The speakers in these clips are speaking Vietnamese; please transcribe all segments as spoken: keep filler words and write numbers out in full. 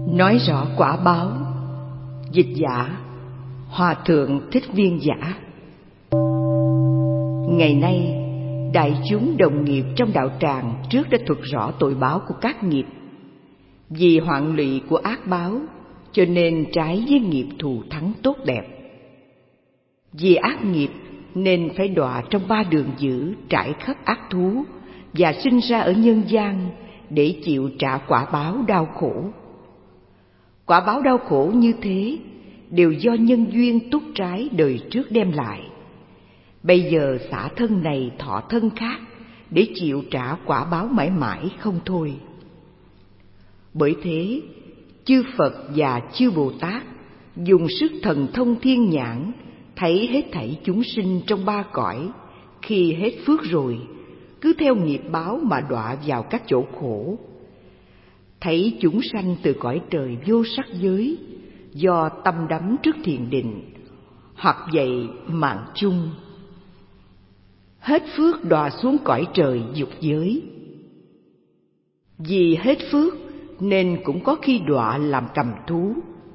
Nói rõ quả báo. Dịch giả Hòa thượng Thích Viên Giả. Ngày nay, đại chúng đồng nghiệp trong đạo tràng trước đã thuật rõ tội báo của các nghiệp. Vì hoạn lụy của ác báo, cho nên trái với nghiệp thù thắng tốt đẹp. Vì ác nghiệp nên phải đọa trong ba đường dữ, trải khắp ác thú và sinh ra ở nhân gian để chịu trả quả báo đau khổ. Quả báo đau khổ như thế đều do nhân duyên túc trái đời trước đem lại. Bây giờ xả thân này thọ thân khác để chịu trả quả báo mãi mãi không thôi. Bởi thế, chư Phật và chư Bồ Tát dùng sức thần thông thiên nhãn thấy hết thảy chúng sinh trong ba cõi, khi hết phước rồi cứ theo nghiệp báo mà đọa vào các chỗ khổ. Thấy chúng sanh từ cõi trời vô sắc giới do tâm đắm trước thiền định, hoặc vậy mạng chung. Hết phước đọa xuống cõi trời dục giới. Vì hết phước nên cũng có khi đọa làm cầm thú.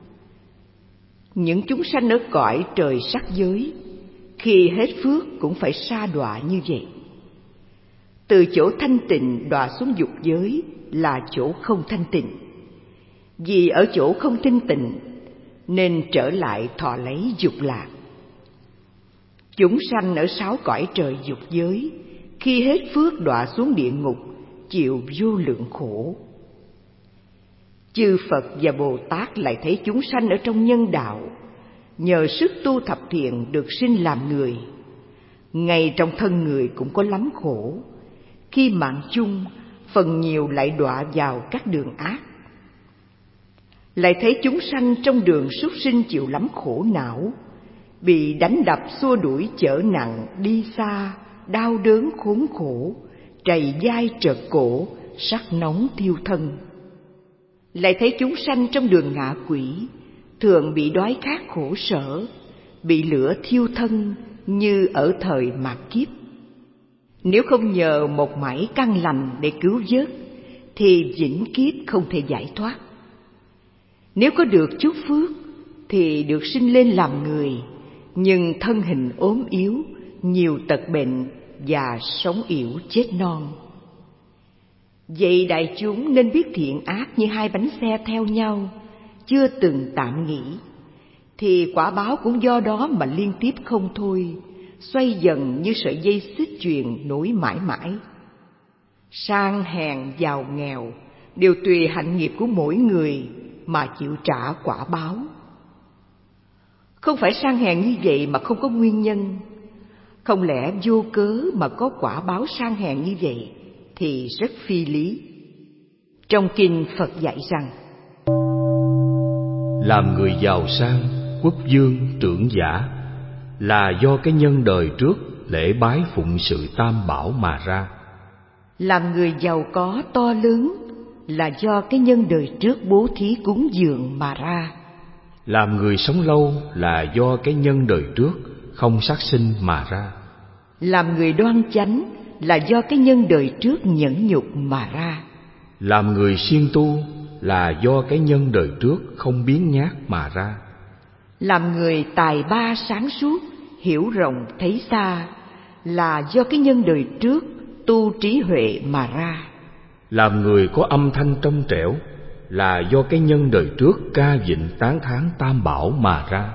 Những chúng sanh ở cõi trời sắc giới khi hết phước cũng phải sa đọa như vậy. Từ chỗ thanh tịnh đọa xuống dục giới là chỗ không thanh tịnh. Vì ở chỗ không thanh tịnh nên trở lại thọ lấy dục lạc. Chúng sanh ở sáu cõi trời dục giới khi hết phước đọa xuống địa ngục, chịu vô lượng khổ. Chư Phật và Bồ Tát lại thấy chúng sanh ở trong nhân đạo, nhờ sức tu thập thiện được sinh làm người. Ngay trong thân người cũng có lắm khổ, khi mạng chung phần nhiều lại đọa vào các đường ác. Lại thấy chúng sanh trong đường súc sinh chịu lắm khổ não, bị đánh đập xua đuổi chở nặng đi xa, đau đớn khốn khổ, trầy dai trợt cổ, sắc nóng thiêu thân. Lại thấy chúng sanh trong đường ngạ quỷ, thường bị đói khát khổ sở, bị lửa thiêu thân như ở thời mạt kiếp. Nếu không nhờ một mảy căn lành để cứu vớt, thì vĩnh kiếp không thể giải thoát. Nếu có được chút phước, thì được sinh lên làm người, nhưng thân hình ốm yếu, nhiều tật bệnh và sống yểu chết non. Vậy đại chúng nên biết thiện ác như hai bánh xe theo nhau, chưa từng tạm nghỉ, thì quả báo cũng do đó mà liên tiếp không thôi, xoay dần như sợi dây xích chuyền nối mãi mãi. Sang hèn giàu nghèo đều tùy hạnh nghiệp của mỗi người mà chịu trả quả báo. Không phải sang hèn như vậy mà không có nguyên nhân. Không lẽ vô cớ mà có quả báo sang hèn như vậy thì rất phi lý. Trong kinh Phật dạy rằng: làm người giàu sang, quốc vương, trưởng giả là do cái nhân đời trước lễ bái phụng sự tam bảo mà ra. Làm người giàu có to lớn là do cái nhân đời trước bố thí cúng dường mà ra. Làm người sống lâu là do cái nhân đời trước không sát sinh mà ra. Làm người đoan chánh là do cái nhân đời trước nhẫn nhục mà ra. Làm người siêng tu là do cái nhân đời trước không biếng nhác mà ra. Làm người tài ba sáng suốt, hiểu rộng thấy xa là do cái nhân đời trước tu trí huệ mà ra. Làm người có âm thanh trong trẻo là do cái nhân đời trước ca vịnh tán thán tam bảo mà ra.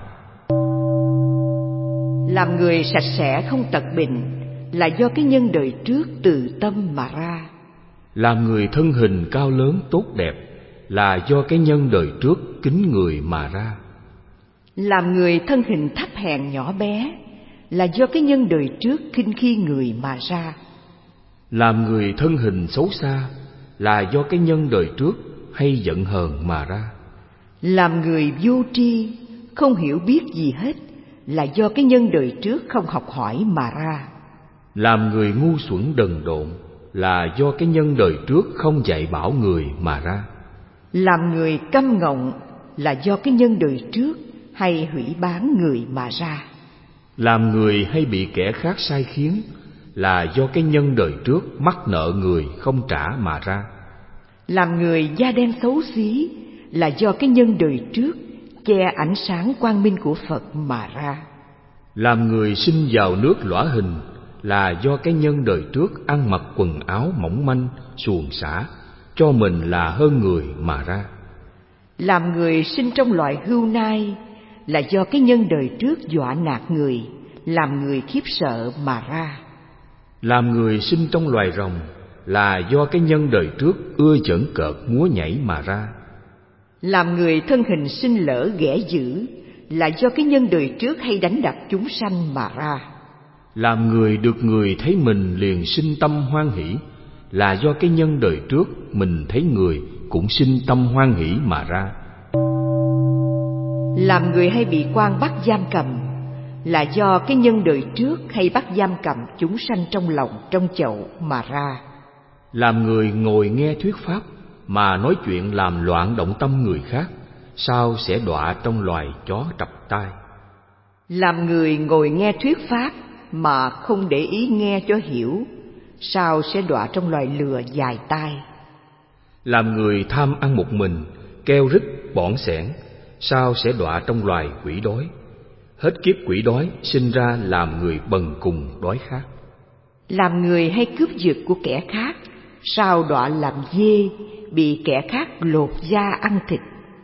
Làm người sạch sẽ không tật bệnh là do cái nhân đời trước từ tâm mà ra. Làm người thân hình cao lớn tốt đẹp là do cái nhân đời trước kính người mà ra. Làm người thân hình thấp hèn nhỏ bé là do cái nhân đời trước khinh khi người mà ra. Làm người thân hình xấu xa là do cái nhân đời trước hay giận hờn mà ra. Làm người vô tri, không hiểu biết gì hết là do cái nhân đời trước không học hỏi mà ra. Làm người ngu xuẩn đần độn là do cái nhân đời trước không dạy bảo người mà ra. Làm người câm ngọng là do cái nhân đời trước hay hủy bán người mà ra. Làm người hay bị kẻ khác sai khiến là do cái nhân đời trước mắc nợ người không trả mà ra. Làm người da đen xấu xí là do cái nhân đời trước che ánh sáng quang minh của Phật mà ra. Làm người sinh vào nước lõa hình là do cái nhân đời trước ăn mặc quần áo mỏng manh, xuồng xả, cho mình là hơn người mà ra. Làm người sinh trong loài hươu nai là do cái nhân đời trước dọa nạt người, làm người khiếp sợ mà ra. Làm người sinh trong loài rồng là do cái nhân đời trước ưa giỡn cợt múa nhảy mà ra. Làm người thân hình sinh lỡ ghẻ dữ là do cái nhân đời trước hay đánh đập chúng sanh mà ra. Làm người được người thấy mình liền sinh tâm hoan hỷ là do cái nhân đời trước mình thấy người cũng sinh tâm hoan hỷ mà ra. Làm người hay bị quan bắt giam cầm là do cái nhân đời trước hay bắt giam cầm chúng sanh trong lòng trong chậu mà ra. Làm người ngồi nghe thuyết pháp mà nói chuyện làm loạn động tâm người khác, sao sẽ đọa trong loài chó trập tai. Làm người ngồi nghe thuyết pháp mà không để ý nghe cho hiểu, sao sẽ đọa trong loài lừa dài tai. Làm người tham ăn một mình, keo rít bỏn sẻn, sao sẽ đọa trong loài quỷ đói. Hết kiếp quỷ đói sinh ra làm người bần cùng đói khát. Làm người hay cướp giật của kẻ khác, sao đọa làm dê, bị kẻ khác lột da ăn thịt.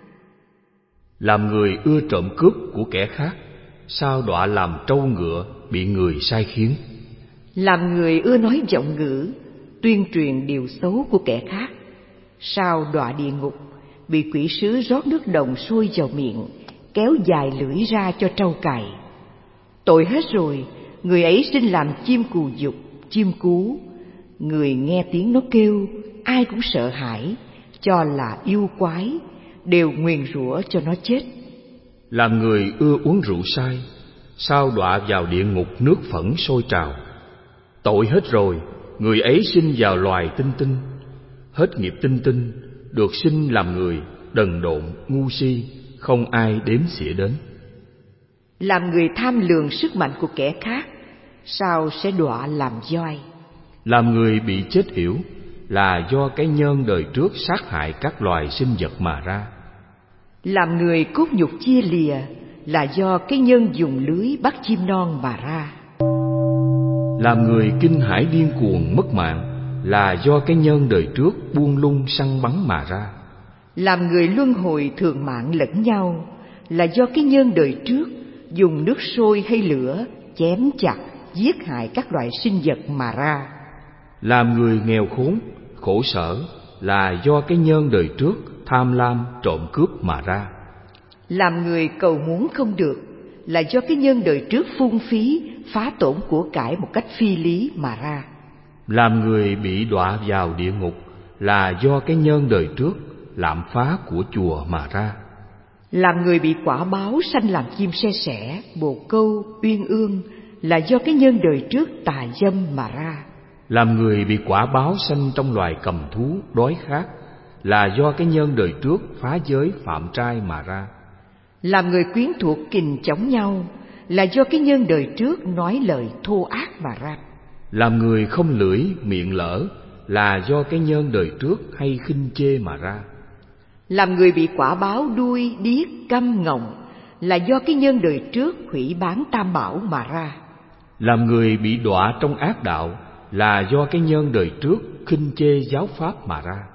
Làm người ưa trộm cướp của kẻ khác, sao đọa làm trâu ngựa, bị người sai khiến. Làm người ưa nói vọng ngữ, tuyên truyền điều xấu của kẻ khác, sao đọa địa ngục, bị quỷ sứ rót nước đồng sôi vào miệng, kéo dài lưỡi ra cho trâu cày. Tội hết rồi, người ấy sinh làm chim cù dục, chim cú. Người nghe tiếng nó kêu, ai cũng sợ hãi, cho là yêu quái, đều nguyền rủa cho nó chết. Làm người ưa uống rượu say, sao đọa vào địa ngục nước phẫn sôi trào. Tội hết rồi, người ấy sinh vào loài tinh tinh. Hết nghiệp tinh tinh, được sinh làm người, đần độn, ngu si, không ai đếm xỉa đến. Làm người tham lường sức mạnh của kẻ khác, sao sẽ đọa làm voi. Làm người bị chết yểu là do cái nhân đời trước sát hại các loài sinh vật mà ra. Làm người cốt nhục chia lìa là do cái nhân dùng lưới bắt chim non mà ra. Làm người kinh hãi điên cuồng mất mạng là do cái nhân đời trước buông lung săn bắn mà ra. Làm người luân hồi thường mạng lẫn nhau là do cái nhân đời trước dùng nước sôi hay lửa chém chặt giết hại các loài sinh vật mà ra. Làm người nghèo khốn, khổ sở là do cái nhân đời trước tham lam trộm cướp mà ra. Làm người cầu muốn không được là do cái nhân đời trước phung phí phá tổn của cải một cách phi lý mà ra. Làm người bị đọa vào địa ngục là do cái nhân đời trước lạm phá của chùa mà ra. Làm người bị quả báo sanh làm chim se sẻ, bồ câu, uyên ương là do cái nhân đời trước tà dâm mà ra. Làm người bị quả báo sanh trong loài cầm thú, đói khát là do cái nhân đời trước phá giới phạm trai mà ra. Làm người quyến thuộc kình chống nhau là do cái nhân đời trước nói lời thô ác mà ra. Làm người không lưỡi, miệng lỡ là do cái nhân đời trước hay khinh chê mà ra. Làm người bị quả báo đuôi, điếc, câm, ngọng là do cái nhân đời trước hủy bán tam bảo mà ra. Làm người bị đọa trong ác đạo là do cái nhân đời trước khinh chê giáo pháp mà ra.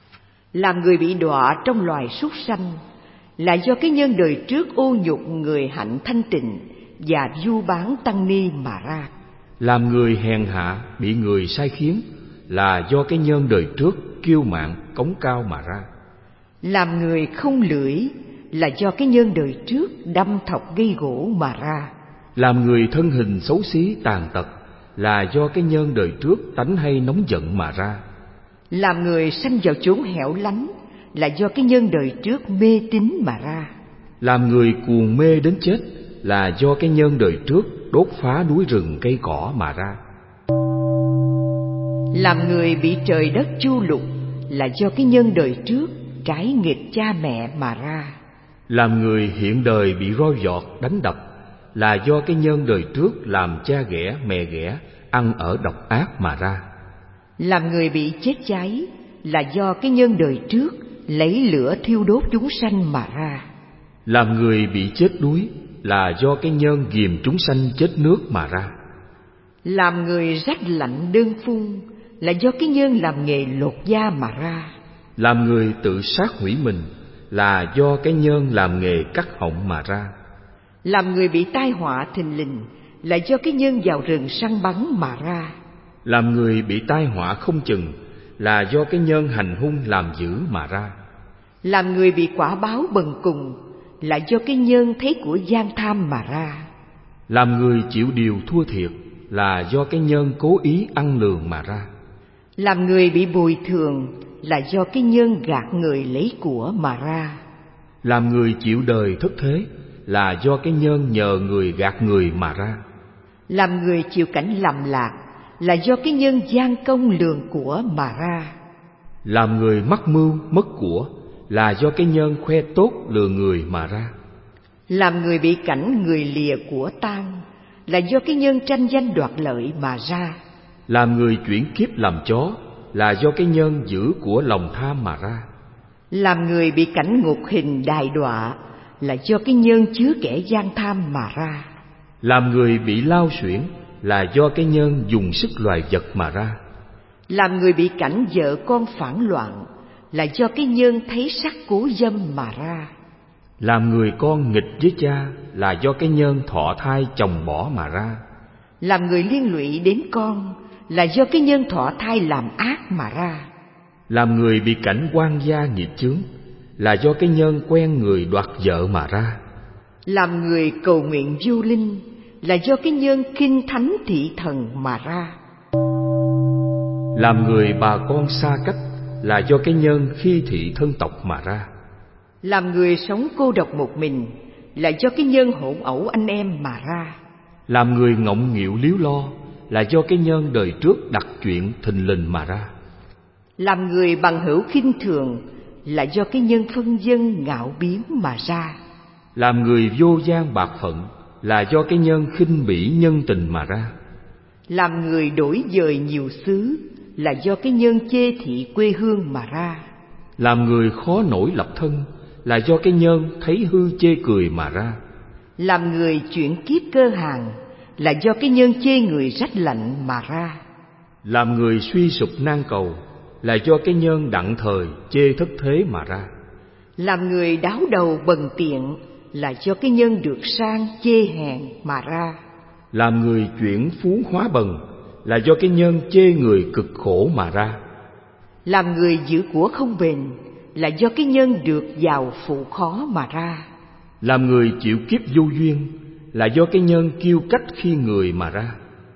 Làm người bị đọa trong loài súc sanh là do cái nhân đời trước ô nhục người hạnh thanh tịnh và vu bán tăng ni mà ra. Làm người hèn hạ bị người sai khiến là do cái nhân đời trước kiêu mạn cống cao mà ra. Làm người không lưỡi là do cái nhân đời trước đâm thọc gây gỗ mà ra. Làm người thân hình xấu xí tàn tật là do cái nhân đời trước tánh hay nóng giận mà ra. Làm người sanh vào chốn hẻo lánh là do cái nhân đời trước mê tín mà ra. Làm người cuồng mê đến chết là do cái nhân đời trước đốt phá núi rừng cây cỏ mà ra. Làm người bị trời đất chu lục là do cái nhân đời trước trái nghịch cha mẹ mà ra. Làm người hiện đời bị roi vọt đánh đập là do cái nhân đời trước làm cha ghẻ mẹ ghẻ ăn ở độc ác mà ra. Làm người bị chết cháy là do cái nhân đời trước lấy lửa thiêu đốt chúng sanh mà ra. Làm người bị chết đuối là do cái nhân ghiềm chúng sanh chết nước mà ra. Làm người rách lạnh đơn phun là do cái nhân làm nghề lột da mà ra. Làm người tự sát hủy mình là do cái nhân làm nghề cắt họng mà ra. Làm người bị tai họa thình lình là do cái nhân vào rừng săn bắn mà ra. Làm người bị tai họa không chừng là do cái nhân hành hung làm dữ mà ra. Làm người bị quả báo bần cùng là do cái nhân thấy của gian tham mà ra. Làm người chịu điều thua thiệt là do cái nhân cố ý ăn lường mà ra. Làm người bị bồi thường là do cái nhân gạt người lấy của mà ra. Làm người chịu đời thất thế là do cái nhân nhờ người gạt người mà ra. Làm người chịu cảnh lầm lạc là do cái nhân gian công lường của mà ra. Làm người mắc mưu mất của là do cái nhân khoe tốt lừa người mà ra. Làm người bị cảnh người lìa của tang là do cái nhân tranh danh đoạt lợi mà ra. Làm người chuyển kiếp làm chó là do cái nhân giữ của lòng tham mà ra. Làm người bị cảnh ngục hình đày đọa là do cái nhân chứa kẻ gian tham mà ra. Làm người bị lao xuyển là do cái nhân dùng sức loài vật mà ra. Làm người bị cảnh vợ con phản loạn là do cái nhân thấy sắc cố dâm mà ra. Làm người con nghịch với cha là do cái nhân thọ thai chồng bỏ mà ra. Làm người liên lụy đến con là do cái nhân thọ thai làm ác mà ra. Làm người bị cảnh oan gia nghiệp chướng là do cái nhân quen người đoạt vợ mà ra. Làm người cầu nguyện vô linh là do cái nhân kinh thánh thị thần mà ra. Làm người bà con xa cách là do cái nhân khi thị thân tộc mà ra. Làm người sống cô độc một mình là do cái nhân hỗn ẩu anh em mà ra. Làm người ngọng nghịu líu lo là do cái nhân đời trước đặt chuyện thình lình mà ra. Làm người bằng hữu khinh thường là do cái nhân phân dân ngạo biếng mà ra. Làm người vô gian bạc phận là do cái nhân khinh bỉ nhân tình mà ra. Làm người đổi dời nhiều xứ là do cái nhân chê thị quê hương mà ra. Làm người khó nổi lập thân là do cái nhân thấy hư chê cười mà ra. Làm người chuyển kiếp cơ hàng là do cái nhân chê người rách lạnh mà ra. Làm người suy sụp nan cầu là do cái nhân đặng thời chê thất thế mà ra. Làm người đáo đầu bần tiện là do cái nhân được sang chê hèn mà ra. Làm người chuyển phú hóa bần là do cái nhân chê người cực khổ mà ra. Làm người giữ của không bền là do cái nhân được giàu phụ khó mà ra. Làm người chịu kiếp vô duyên là do cái nhân kiêu cách khi người mà ra.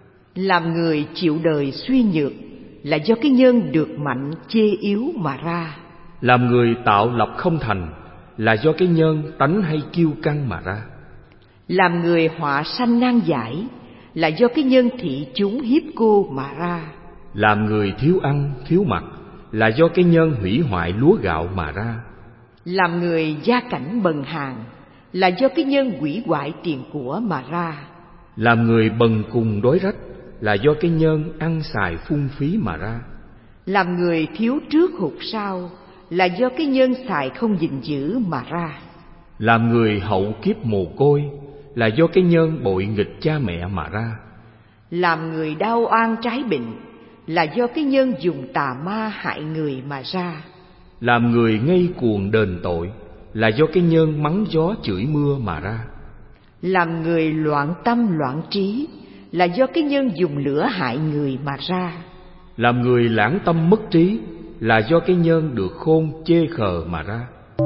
Làm người chịu đời suy nhược là do cái nhân được mạnh chê yếu mà ra. Làm người tạo lập không thành là do cái nhân tánh hay kiêu căng mà ra. Làm người họa sanh nan giải là do cái nhân thị chúng hiếp cô mà ra. Làm người thiếu ăn thiếu mặc là do cái nhân hủy hoại lúa gạo mà ra. Làm người gia cảnh bần hàn là do cái nhân hủy hoại tiền của mà ra. Làm người bần cùng đói rách là do cái nhân ăn xài phung phí mà ra. Làm người thiếu trước hụt sau là do cái nhân xài không gìn giữ mà ra. Làm người hậu kiếp mồ côi là do cái nhân bội nghịch cha mẹ mà ra. Làm người đau oan trái bệnh là do cái nhân dùng tà ma hại người mà ra. Làm người ngây cuồng đền tội là do cái nhân mắng gió chửi mưa mà ra. Làm người loạn tâm loạn trí là do cái nhân dùng lửa hại người mà ra. Làm người lãng tâm mất trí là do cái nhân được khôn chê khờ mà ra.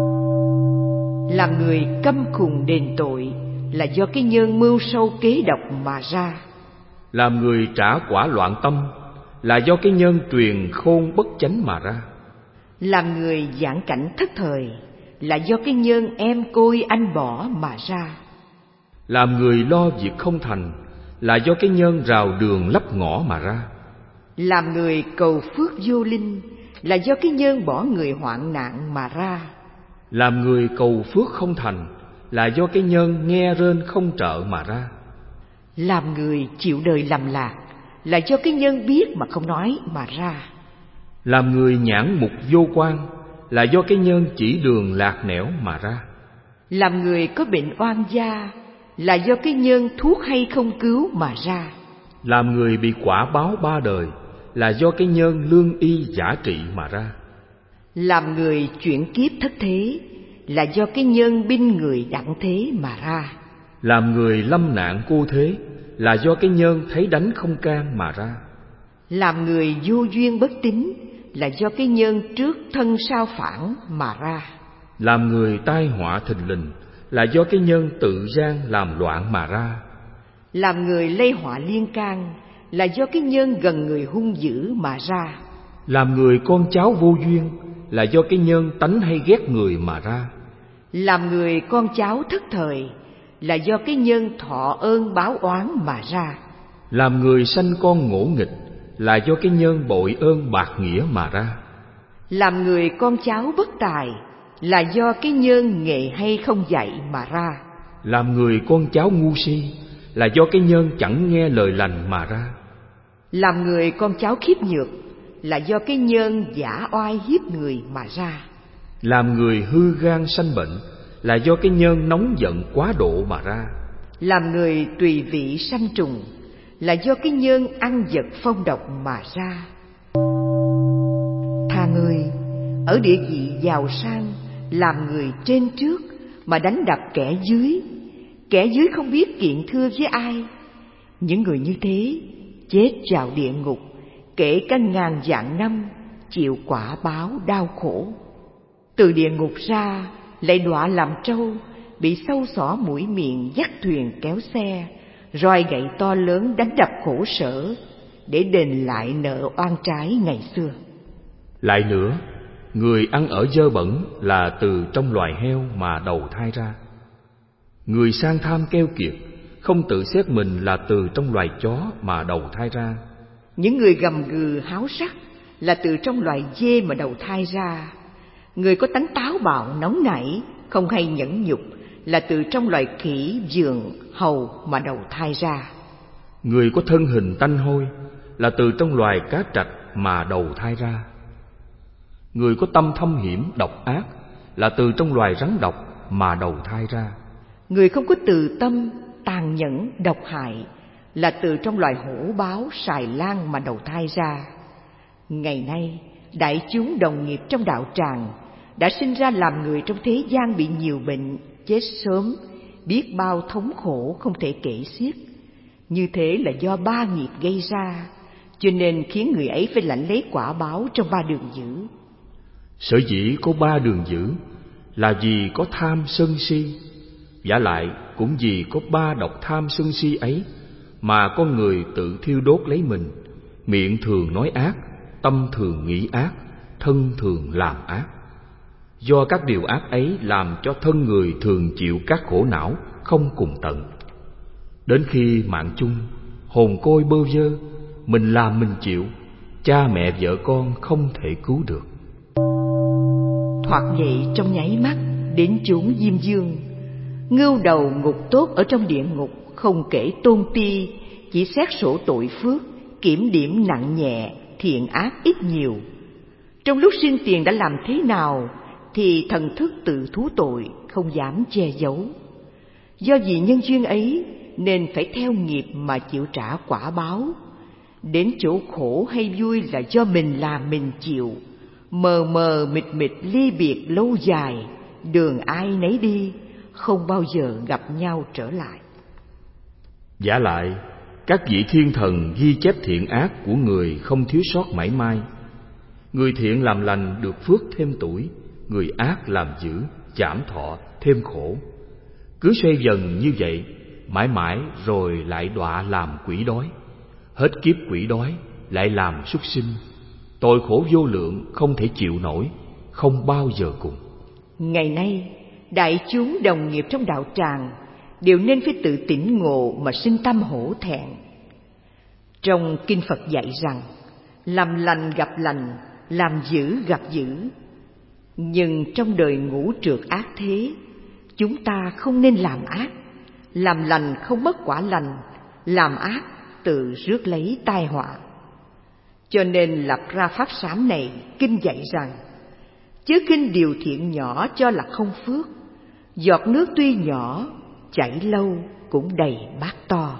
Làm người câm khùng đền tội là do cái nhân mưu sâu kế độc mà ra. Làm người trả quả loạn tâm là do cái nhân truyền khôn bất chánh mà ra. Làm người giảng cảnh thất thời là do cái nhân em côi anh bỏ mà ra. Làm người lo việc không thành là do cái nhân rào đường lấp ngõ mà ra. Làm người cầu phước vô linh là do cái nhân bỏ người hoạn nạn mà ra. Làm người cầu phước không thành là do cái nhân nghe rên không trợ mà ra. Làm người chịu đời lầm lạc là do cái nhân biết mà không nói mà ra. Làm người nhãn mục vô quan là do cái nhân chỉ đường lạc nẻo mà ra. Làm người có bệnh oan gia là do cái nhân thuốc hay không cứu mà ra. Làm người bị quả báo ba đời là do cái nhân lương y giả trị mà ra. Làm người chuyển kiếp thất thế là do cái nhân binh người đặng thế mà ra. Làm người lâm nạn cô thế là do cái nhân thấy đánh không can mà ra. Làm người vô duyên bất tín là do cái nhân trước thân sao phản mà ra. Làm người tai họa thình lình là do cái nhân tự gian làm loạn mà ra. Làm người lây họa liên can là do cái nhân gần người hung dữ mà ra. Làm người con cháu vô duyên là do cái nhân tánh hay ghét người mà ra. Làm người con cháu thất thời là do cái nhân thọ ơn báo oán mà ra. Làm người sanh con ngỗ nghịch là do cái nhân bội ơn bạc nghĩa mà ra. Làm người con cháu bất tài là do cái nhân nghệ hay không dạy mà ra. Làm người con cháu ngu si là do cái nhân chẳng nghe lời lành mà ra. Làm người con cháu khiếp nhược là do cái nhân giả oai hiếp người mà ra. Làm người hư gan sanh bệnh là do cái nhân nóng giận quá độ mà ra. Làm người tùy vị sanh trùng là do cái nhân ăn vật phong độc mà ra. Thà người ở địa vị giàu sang làm người trên trước mà đánh đập kẻ dưới, kẻ dưới không biết kiện thưa với ai. Những người như thế chết vào địa ngục kể cả ngàn vạn năm, chịu quả báo đau khổ. Từ địa ngục ra lại đọa làm trâu, bị sâu xỏ mũi miệng dắt thuyền kéo xe, roi gậy to lớn đánh đập khổ sở để đền lại nợ oan trái ngày xưa. Lại nữa, người ăn ở dơ bẩn là từ trong loài heo mà đầu thai ra. Người sang tham keo kiệt không tự xét mình là từ trong loài chó mà đầu thai ra. Những người gầm gừ háo sắc là từ trong loài dê mà đầu thai ra. Người có tánh táo bạo nóng nảy không hay nhẫn nhục là từ trong loài khỉ, giường, hầu mà đầu thai ra. Người có thân hình tanh hôi là từ trong loài cá trạch mà đầu thai ra. Người có tâm thâm hiểm độc ác là từ trong loài rắn độc mà đầu thai ra. Người không có từ tâm tàn nhẫn độc hại là từ trong loài hổ báo xài lang mà đầu thai ra. Ngày nay đại chúng đồng nghiệp trong đạo tràng đã sinh ra làm người trong thế gian bị nhiều bệnh, chết sớm, biết bao thống khổ không thể kể xiết. Như thế là do ba nghiệp gây ra, cho nên khiến người ấy phải lãnh lấy quả báo trong ba đường dữ. Sở dĩ có ba đường dữ là vì có tham sân si, vả lại cũng vì có ba độc tham sân si ấy mà con người tự thiêu đốt lấy mình. Miệng thường nói ác, tâm thường nghĩ ác, thân thường làm ác. Do các điều ác ấy làm cho thân người thường chịu các khổ não không cùng tận. Đến khi mạng chung, hồn côi bơ vơ, mình làm mình chịu, cha mẹ vợ con không thể cứu được. Thoạt dậy trong nháy mắt đến chốn diêm dương, ngưu đầu ngục tốt ở trong địa ngục không kể tôn ti, chỉ xét sổ tội phước, kiểm điểm nặng nhẹ, thiện ác ít nhiều. Trong lúc sinh tiền đã làm thế nào thì thần thức tự thú tội, không dám che giấu. Do vì nhân duyên ấy nên phải theo nghiệp mà chịu trả quả báo. Đến chỗ khổ hay vui là do mình làm mình chịu, mờ mờ mịt mịt ly biệt lâu dài, đường ai nấy đi, không bao giờ gặp nhau trở lại. Vả lại, các vị thiên thần ghi chép thiện ác của người không thiếu sót mảy may. Người thiện làm lành được phước thêm tuổi, người ác làm dữ giảm thọ thêm khổ. Cứ xoay dần như vậy, mãi mãi rồi lại đọa làm quỷ đói. Hết kiếp quỷ đói lại làm súc sinh. Tội khổ vô lượng không thể chịu nổi, không bao giờ cùng. Ngày nay, đại chúng đồng nghiệp trong đạo tràng đều nên phải tự tỉnh ngộ mà sinh tâm hổ thẹn. Trong kinh Phật dạy rằng, làm lành gặp lành, làm dữ gặp dữ. Nhưng trong đời ngũ trượt ác thế, chúng ta không nên làm ác. Làm lành không mất quả lành, làm ác tự rước lấy tai họa. Cho nên lập ra pháp sám này, kinh dạy rằng, chớ khinh điều thiện nhỏ cho là không phước. Giọt nước tuy nhỏ, chảy lâu cũng đầy bát to.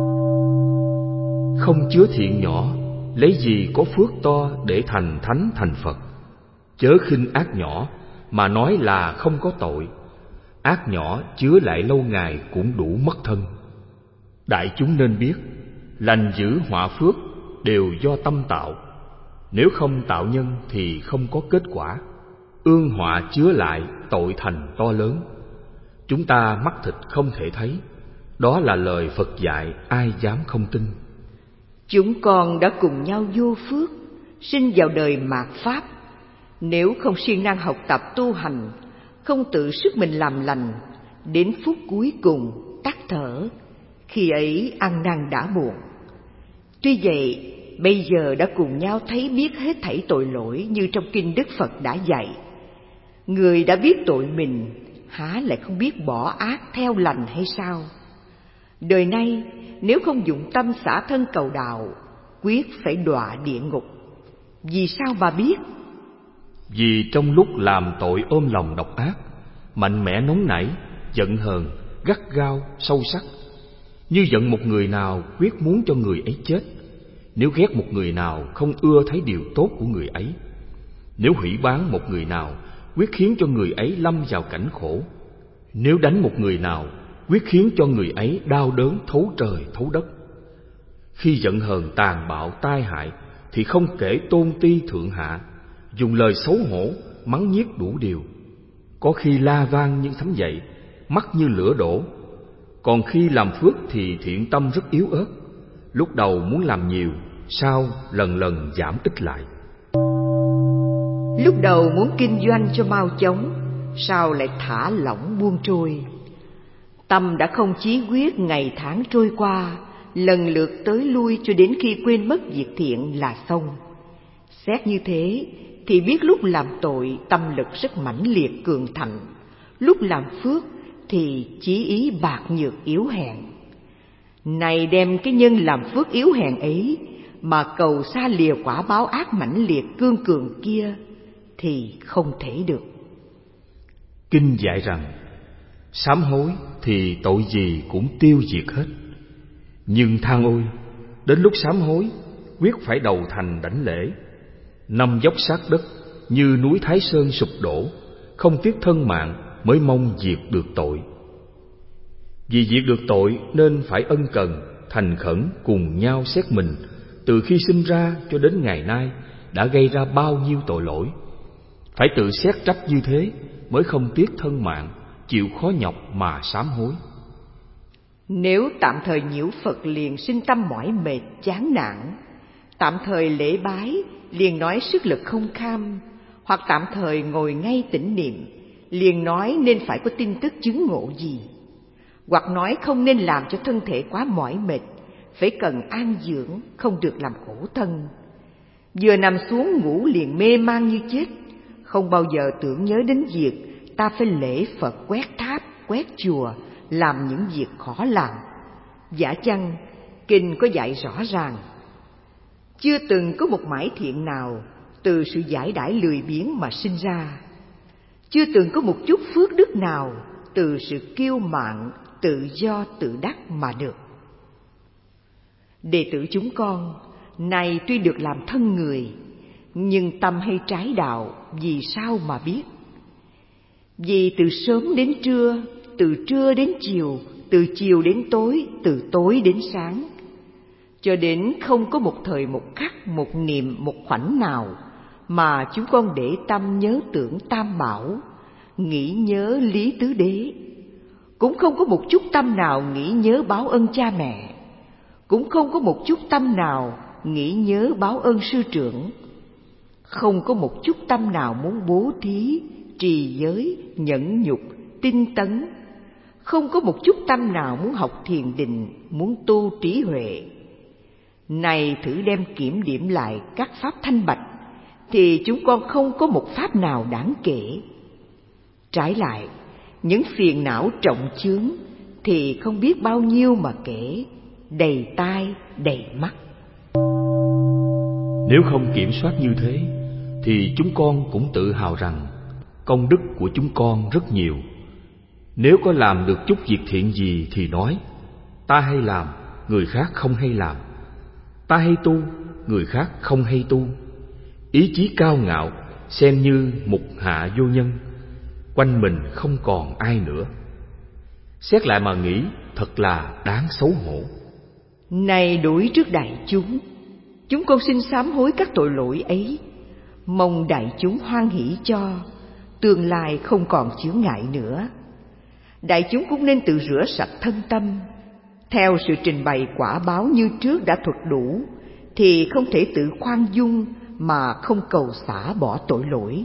Không chứa thiện nhỏ, lấy gì có phước to để thành thánh thành Phật. Chớ khinh ác nhỏ mà nói là không có tội. Ác nhỏ chứa lại lâu ngày cũng đủ mất thân. Đại chúng nên biết, lành dữ họa phước đều do tâm tạo. Nếu không tạo nhân thì không có kết quả. Ương họa chứa lại, tội thành to lớn. Chúng ta mắt thịt không thể thấy. Đó là lời Phật dạy, ai dám không tin. Chúng con đã cùng nhau vô phước, sinh vào đời mạt Pháp. Nếu không siêng năng học tập tu hành, không tự sức mình làm lành, đến phút cuối cùng tắt thở, khi ấy ăn năn đã muộn. Tuy vậy, bây giờ đã cùng nhau thấy biết hết thảy tội lỗi như trong kinh Đức Phật đã dạy. Người đã biết tội mình, há lại không biết bỏ ác theo lành hay sao? Đời nay, nếu không dụng tâm xả thân cầu đạo, quyết phải đọa địa ngục. Vì sao bà biết? Vì trong lúc làm tội ôm lòng độc ác, mạnh mẽ nóng nảy, giận hờn, gắt gao, sâu sắc. Như giận một người nào quyết muốn cho người ấy chết. Nếu ghét một người nào không ưa thấy điều tốt của người ấy. Nếu hủy báng một người nào quyết khiến cho người ấy lâm vào cảnh khổ. Nếu đánh một người nào quyết khiến cho người ấy đau đớn thấu trời thấu đất. Khi giận hờn tàn bạo tai hại thì không kể tôn ti thượng hạ, dùng lời xấu hổ mắng nhiếc đủ điều. Có khi la vang như sấm dậy, mắt như lửa đổ. Còn khi làm phước thì thiện tâm rất yếu ớt, lúc đầu muốn làm nhiều, sau lần lần giảm ít lại. Lúc đầu muốn kinh doanh cho mau chóng, sau lại thả lỏng buông trôi. Tâm đã không chí quyết, ngày tháng trôi qua, lần lượt tới lui cho đến khi quên mất việc thiện là xong. Xét như thế thì biết lúc làm tội tâm lực rất mãnh liệt cường thạnh, lúc làm phước thì chí ý bạc nhược yếu hèn. Này đem cái nhân làm phước yếu hèn ấy mà cầu xa lìa quả báo ác mãnh liệt cương cường kia thì không thể được. Kinh dạy rằng sám hối thì tội gì cũng tiêu diệt hết. Nhưng than ôi, đến lúc sám hối quyết phải đầu thành đảnh lễ, năm dốc sát đất như núi Thái Sơn sụp đổ, không tiếc thân mạng mới mong diệt được tội. Vì diệt được tội nên phải ân cần, thành khẩn cùng nhau xét mình, từ khi sinh ra cho đến ngày nay đã gây ra bao nhiêu tội lỗi. Phải tự xét trách như thế mới không tiếc thân mạng, chịu khó nhọc mà sám hối. Nếu tạm thời nhiễu Phật liền sinh tâm mỏi mệt chán nản, tạm thời lễ bái liền nói sức lực không kham, hoặc tạm thời ngồi ngay tĩnh niệm liền nói nên phải có tin tức chứng ngộ gì, hoặc nói không nên làm cho thân thể quá mỏi mệt, phải cần an dưỡng, không được làm khổ thân. Vừa nằm xuống ngủ liền mê man như chết, không bao giờ tưởng nhớ đến việc ta phải lễ Phật quét tháp, quét chùa, làm những việc khó làm. Giả chăng kinh có dạy rõ ràng, chưa từng có một mải thiện nào từ sự giải đãi lười biếng mà sinh ra, chưa từng có một chút phước đức nào từ sự kiêu mạn tự do tự đắc mà được. Đệ tử chúng con này tuy được làm thân người, nhưng tâm hay trái đạo vì sao mà biết? Vì từ sớm đến trưa, từ trưa đến chiều, từ chiều đến tối, từ tối đến sáng, cho đến không có một thời một khắc, một niệm, một khoảnh nào mà chúng con để tâm nhớ tưởng Tam Bảo, nghĩ nhớ Lý Tứ Đế. Cũng không có một chút tâm nào nghĩ nhớ báo ân cha mẹ, cũng không có một chút tâm nào nghĩ nhớ báo ơn sư trưởng, không có một chút tâm nào muốn bố thí, trì giới, nhẫn nhục, tinh tấn, không có một chút tâm nào muốn học thiền định, muốn tu trí huệ. Này thử đem kiểm điểm lại các pháp thanh bạch, thì chúng con không có một pháp nào đáng kể. Trái lại, những phiền não trọng chướng thì không biết bao nhiêu mà kể, đầy tai, đầy mắt. Nếu không kiểm soát như thế, thì chúng con cũng tự hào rằng công đức của chúng con rất nhiều. Nếu có làm được chút việc thiện gì thì nói: ta hay làm, người khác không hay làm; ta hay tu, người khác không hay tu. Ý chí cao ngạo, xem như mục hạ vô nhân, quanh mình không còn ai nữa. Xét lại mà nghĩ, thật là đáng xấu hổ. Này đuổi trước đại chúng, chúng con xin sám hối các tội lỗi ấy, mong đại chúng hoan hỷ cho, tương lai không còn chướng ngại nữa. Đại chúng cũng nên tự rửa sạch thân tâm. Theo sự trình bày quả báo như trước đã thuật đủ, thì không thể tự khoan dung mà không cầu xả bỏ tội lỗi.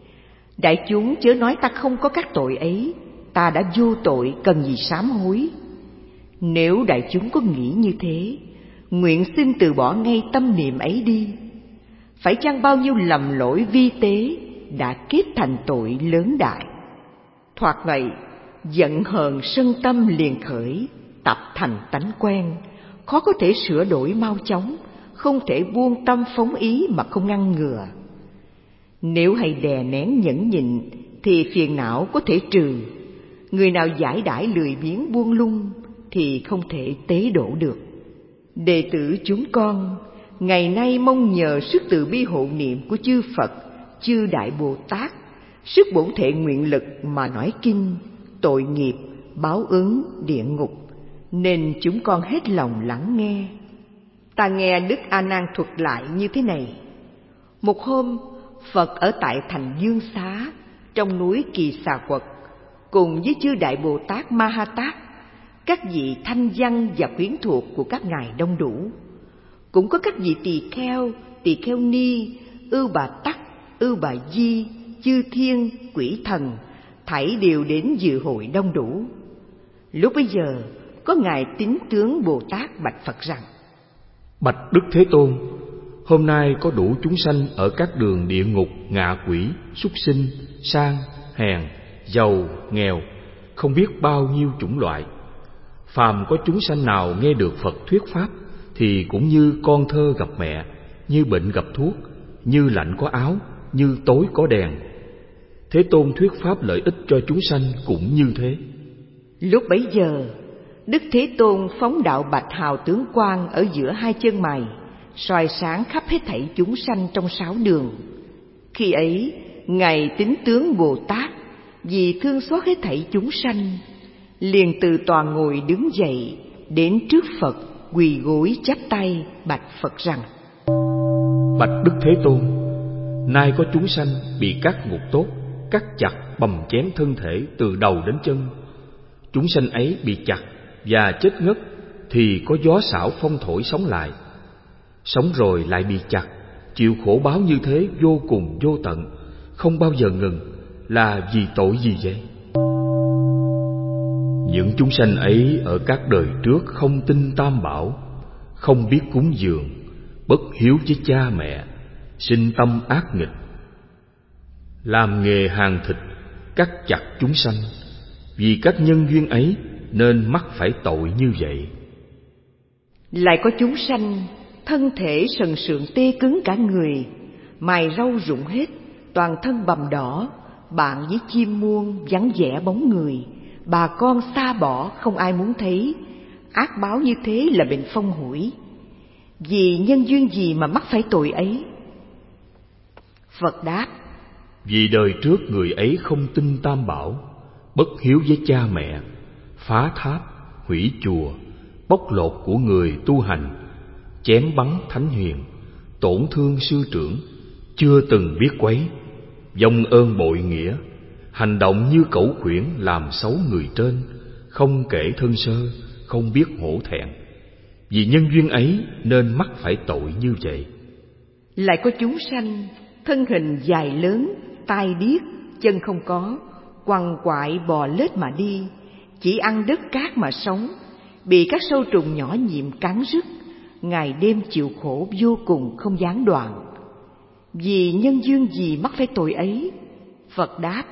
Đại chúng chớ nói ta không có các tội ấy, ta đã vô tội cần gì sám hối. Nếu đại chúng có nghĩ như thế, nguyện xin từ bỏ ngay tâm niệm ấy đi. Phải chăng bao nhiêu lầm lỗi vi tế đã kết thành tội lớn đại? Thoạt vậy, giận hờn sân tâm liền khởi, tập thành tánh quen, khó có thể sửa đổi mau chóng, không thể buông tâm phóng ý mà không ngăn ngừa. Nếu hay đè nén nhẫn nhịn thì phiền não có thể trừ. Người nào giải đãi lười biếng buông lung thì không thể tế độ được. Đệ tử chúng con ngày nay mong nhờ sức từ bi hộ niệm của chư Phật, chư Đại Bồ Tát, sức bổn thể nguyện lực mà nói kinh, tội nghiệp, báo ứng, địa ngục, nên chúng con hết lòng lắng nghe. Ta nghe Đức A Nan thuật lại như thế này: một hôm, Phật ở tại thành Dương Xá, trong núi Kỳ Xà Quật, cùng với chư Đại Bồ Tát Ma Ha Tát, các vị thanh văn và quyến thuộc của các ngài đông đủ. Cũng có các vị tỳ kheo, tỳ kheo ni, ưu bà tắc, ưu bà di, chư thiên, quỷ thần, thảy đều đến dự hội đông đủ. Lúc bấy giờ, có ngài Tín Tướng Bồ Tát bạch Phật rằng: bạch Đức Thế Tôn, hôm nay có đủ chúng sanh ở các đường địa ngục, ngạ quỷ, súc sinh, sang, hèn, giàu, nghèo, không biết bao nhiêu chủng loại. Phàm có chúng sanh nào nghe được Phật thuyết pháp thì cũng như con thơ gặp mẹ, như bệnh gặp thuốc, như lạnh có áo, như tối có đèn. Thế Tôn thuyết pháp lợi ích cho chúng sanh cũng như thế. Lúc bấy giờ, Đức Thế Tôn phóng đạo bạch hào tướng quang ở giữa hai chân mày, soi sáng khắp hết thảy chúng sanh trong sáu đường. Khi ấy, ngài Tín Tướng Bồ Tát vì thương xót hết thảy chúng sanh, liền từ tòa ngồi đứng dậy, đến trước Phật quỳ gối chắp tay bạch Phật rằng: bạch Đức Thế Tôn, nay có chúng sanh bị các ngục tốt cắt chặt bầm chém thân thể từ đầu đến chân. Chúng sanh ấy bị chặt và chết ngất thì có gió xảo phong thổi sống lại. Sống rồi lại bị chặt, chịu khổ báo như thế vô cùng vô tận, không bao giờ ngừng, là vì tội gì vậy? Những chúng sanh ấy ở các đời trước không tin Tam Bảo, không biết cúng dường, bất hiếu với cha mẹ, sinh tâm ác nghịch, làm nghề hàn thịt, cắt chặt chúng sanh. Vì các nhân duyên ấy nên mắc phải tội như vậy. Lại có chúng sanh thân thể sần sượng tê cứng cả người, mày râu rụng hết, toàn thân bầm đỏ, bạn với chim muông vắng vẻ bóng người, bà con xa bỏ không ai muốn thấy. Ác báo như thế là bệnh phong hủi. Vì nhân duyên gì mà mắc phải tội ấy? Phật đáp: vì đời trước người ấy không tin Tam Bảo, bất hiếu với cha mẹ, phá tháp, hủy chùa, bóc lột của người tu hành, chém bắn thánh hiền, tổn thương sư trưởng, chưa từng biết quấy, vong ơn bội nghĩa, hành động như cẩu khuyển làm xấu người trên, không kể thân sơ, không biết hổ thẹn. Vì nhân duyên ấy nên mắc phải tội như vậy. Lại có chúng sanh thân hình dài lớn, tai điếc, chân không có, quằn quại bò lết mà đi, chỉ ăn đất cát mà sống, bị các sâu trùng nhỏ nhiệm cắn rứt, ngày đêm chịu khổ vô cùng không gián đoạn. Vì nhân duyên gì mắc phải tội ấy? Phật đáp: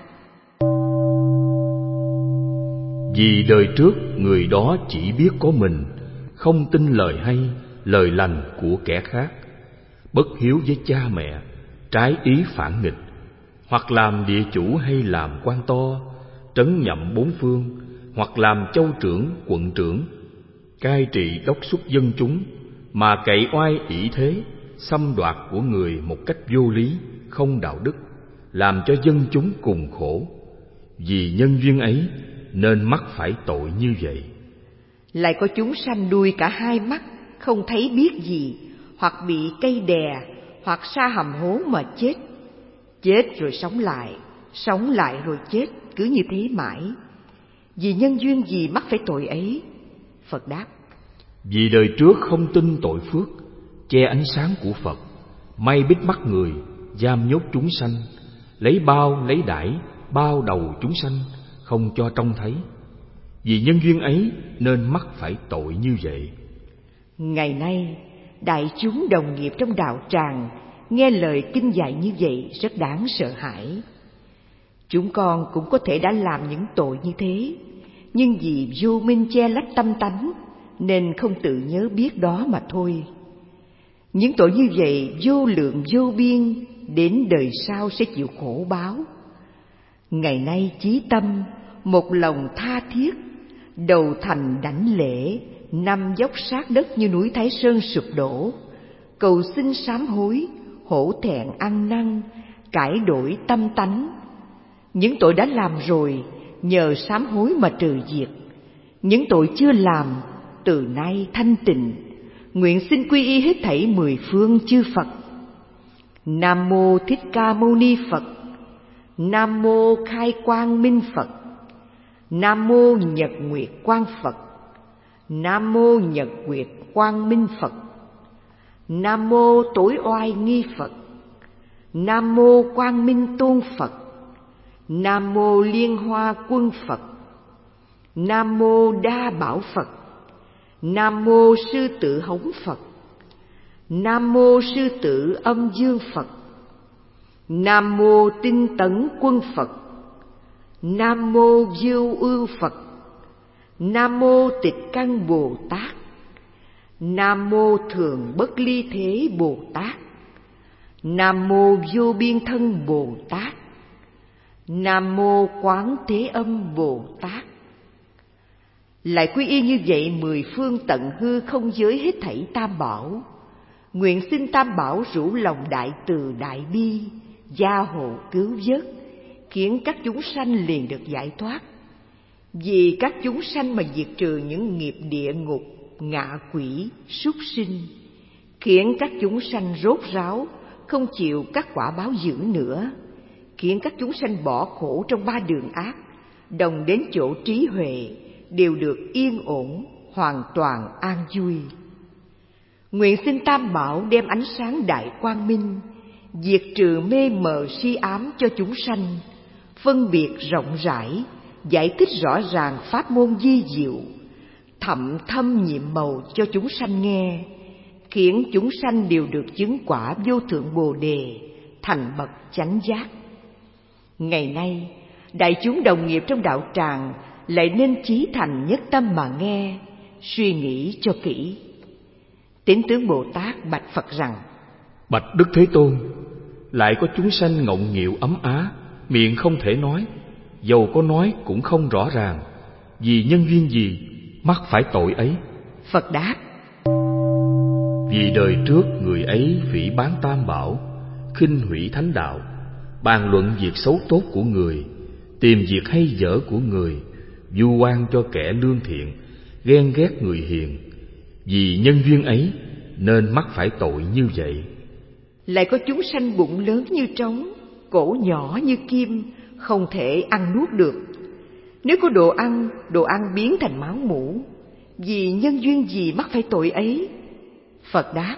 vì đời trước người đó chỉ biết có mình, không tin lời hay, lời lành của kẻ khác, bất hiếu với cha mẹ, trái ý phản nghịch, hoặc làm địa chủ hay làm quan to, trấn nhậm bốn phương, hoặc làm châu trưởng, quận trưởng, cai trị đốc xuất dân chúng, mà cậy oai ỷ thế, xâm đoạt của người một cách vô lý, không đạo đức, làm cho dân chúng cùng khổ. Vì nhân duyên ấy nên mắc phải tội như vậy. Lại có chúng sanh đuôi cả hai mắt, không thấy biết gì, hoặc bị cây đè, hoặc sa hầm hố mà chết. Chết rồi sống lại, sống lại rồi chết, cứ như thế mãi. Vì nhân duyên gì mắc phải tội ấy? Phật đáp: Vì đời trước không tin tội phước, che ánh sáng của Phật, may bít mắt người, giam nhốt chúng sanh, lấy bao lấy đãi bao đầu chúng sanh, không cho trông thấy. Vì nhân duyên ấy nên mắc phải tội như vậy. Ngày nay, đại chúng đồng nghiệp trong đạo tràng nghe lời kinh dạy như vậy rất đáng sợ hãi. Chúng con cũng có thể đã làm những tội như thế, nhưng vì vô minh che lấp tâm tánh nên không tự nhớ biết đó mà thôi. Những tội như vậy vô lượng vô biên, đến đời sau sẽ chịu khổ báo. Ngày nay chí tâm, một lòng tha thiết, đầu thành đảnh lễ, nằm dốc sát đất như núi Thái Sơn sụp đổ, cầu xin sám hối, hổ thẹn ăn năn, cải đổi tâm tánh. Những tội đã làm rồi, nhờ sám hối mà trừ diệt. Những tội chưa làm, từ nay thanh tịnh, nguyện xin quy y hết thảy mười phương chư Phật. Nam mô Thích Ca Mâu Ni Phật. Nam mô Khai Quang Minh Phật. Nam mô Nhật Nguyệt Quang Phật. Nam mô Nhật Nguyệt Quang Minh Phật. Nam mô Tối Oai Nghi Phật. Nam mô Quang Minh Tôn Phật. Nam mô Liên Hoa Quân Phật. Nam mô Đa Bảo Phật. Nam mô Sư Tử Hống Phật. Nam mô Sư Tử Âm Dương Phật. Nam mô Tinh Tấn Quân Phật. Nam mô Diêu Ưu Phật. Nam mô Tịch Căn Bồ Tát. Nam mô Thường Bất Ly Thế Bồ Tát. Nam mô Vô Biên Thân Bồ Tát. Nam mô Quán Thế Âm Bồ Tát. Lại quy y như vậy mười phương tận hư không giới hết thảy tam bảo. Nguyện xin tam bảo rủ lòng đại từ đại bi, gia hộ cứu vớt, khiến các chúng sanh liền được giải thoát. Vì các chúng sanh mà diệt trừ những nghiệp địa ngục, ngạ quỷ, súc sinh, khiến các chúng sanh rốt ráo, không chịu các quả báo dữ nữa, khiến các chúng sanh bỏ khổ trong ba đường ác, đồng đến chỗ trí huệ, đều được yên ổn, hoàn toàn an vui. Nguyện xin tam bảo đem ánh sáng đại quang minh, diệt trừ mê mờ si ám cho chúng sanh, phân biệt rộng rãi, giải thích rõ ràng pháp môn vi diệu, thậm thâm nhiệm màu cho chúng sanh nghe, khiến chúng sanh đều được chứng quả vô thượng bồ đề, thành bậc chánh giác. Ngày nay, đại chúng đồng nghiệp trong đạo tràng lại nên chí thành nhất tâm mà nghe, suy nghĩ cho kỹ. Tín tướng Bồ Tát bạch Phật rằng: Bạch Đức Thế Tôn, lại có chúng sanh ngọng nghịu ấm á, miệng không thể nói, dầu có nói cũng không rõ ràng. Vì nhân duyên gì mắc phải tội ấy? Phật đáp: Vì đời trước người ấy phỉ báng tam bảo, khinh hủy thánh đạo, bàn luận việc xấu tốt của người, tìm việc hay dở của người, vu oan cho kẻ lương thiện, ghen ghét người hiền. Vì nhân duyên ấy nên mắc phải tội như vậy. Lại có chúng sanh bụng lớn như trống, cổ nhỏ như kim, không thể ăn nuốt được. Nếu có đồ ăn, đồ ăn biến thành máu mủ. Vì nhân duyên gì mắc phải tội ấy? Phật đáp: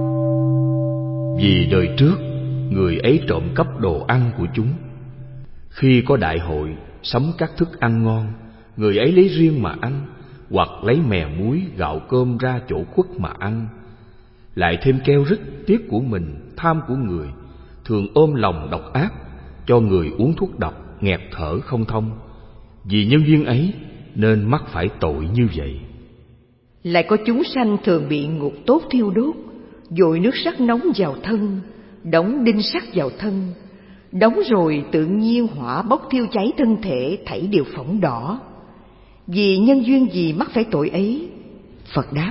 Vì đời trước người ấy trộm cắp đồ ăn của chúng. Khi có đại hội sắm các thức ăn ngon, người ấy lấy riêng mà ăn, hoặc lấy mè muối gạo cơm ra chỗ khuất mà ăn. Lại thêm keo rít tiếc của mình, tham của người, thường ôm lòng độc ác, cho người uống thuốc độc, nghẹt thở không thông. Vì nhân duyên ấy nên mắc phải tội như vậy. Lại có chúng sanh thường bị ngục tốt thiêu đốt, dội nước sắt nóng vào thân, đóng đinh sắt vào thân. Đóng rồi tự nhiên hỏa bốc thiêu cháy thân thể, thảy đều phỏng đỏ. Vì nhân duyên gì mắc phải tội ấy? Phật đáp: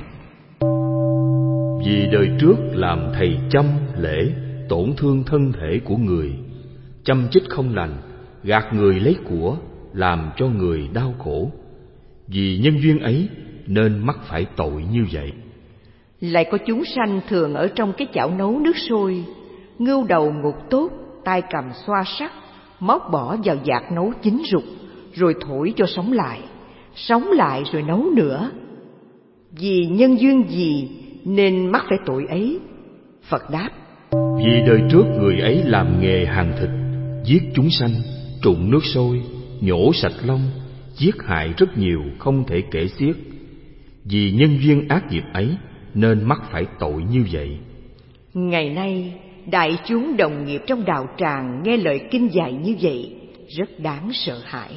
Vì đời trước làm thầy chăm lễ, tổn thương thân thể của người, chăm chích không lành, gạt người lấy của, làm cho người đau khổ. Vì nhân duyên ấy nên mắc phải tội như vậy. Lại có chúng sanh thường ở trong cái chảo nấu nước sôi, ngưu đầu ngục tốt, tay cầm xoa sắt, móc bỏ vào vạc nấu chín rục, rồi thổi cho sống lại, sống lại rồi nấu nữa. Vì nhân duyên gì nên mắc phải tội ấy? Phật đáp: Vì đời trước người ấy làm nghề hàng thịt, giết chúng sanh, trụng nước sôi, nhổ sạch lông, giết hại rất nhiều không thể kể xiết. Vì nhân duyên ác nghiệp ấy nên mắc phải tội như vậy. Ngày nay đại chúng đồng nghiệp trong đạo tràng nghe lời kinh dạy như vậy rất đáng sợ hãi.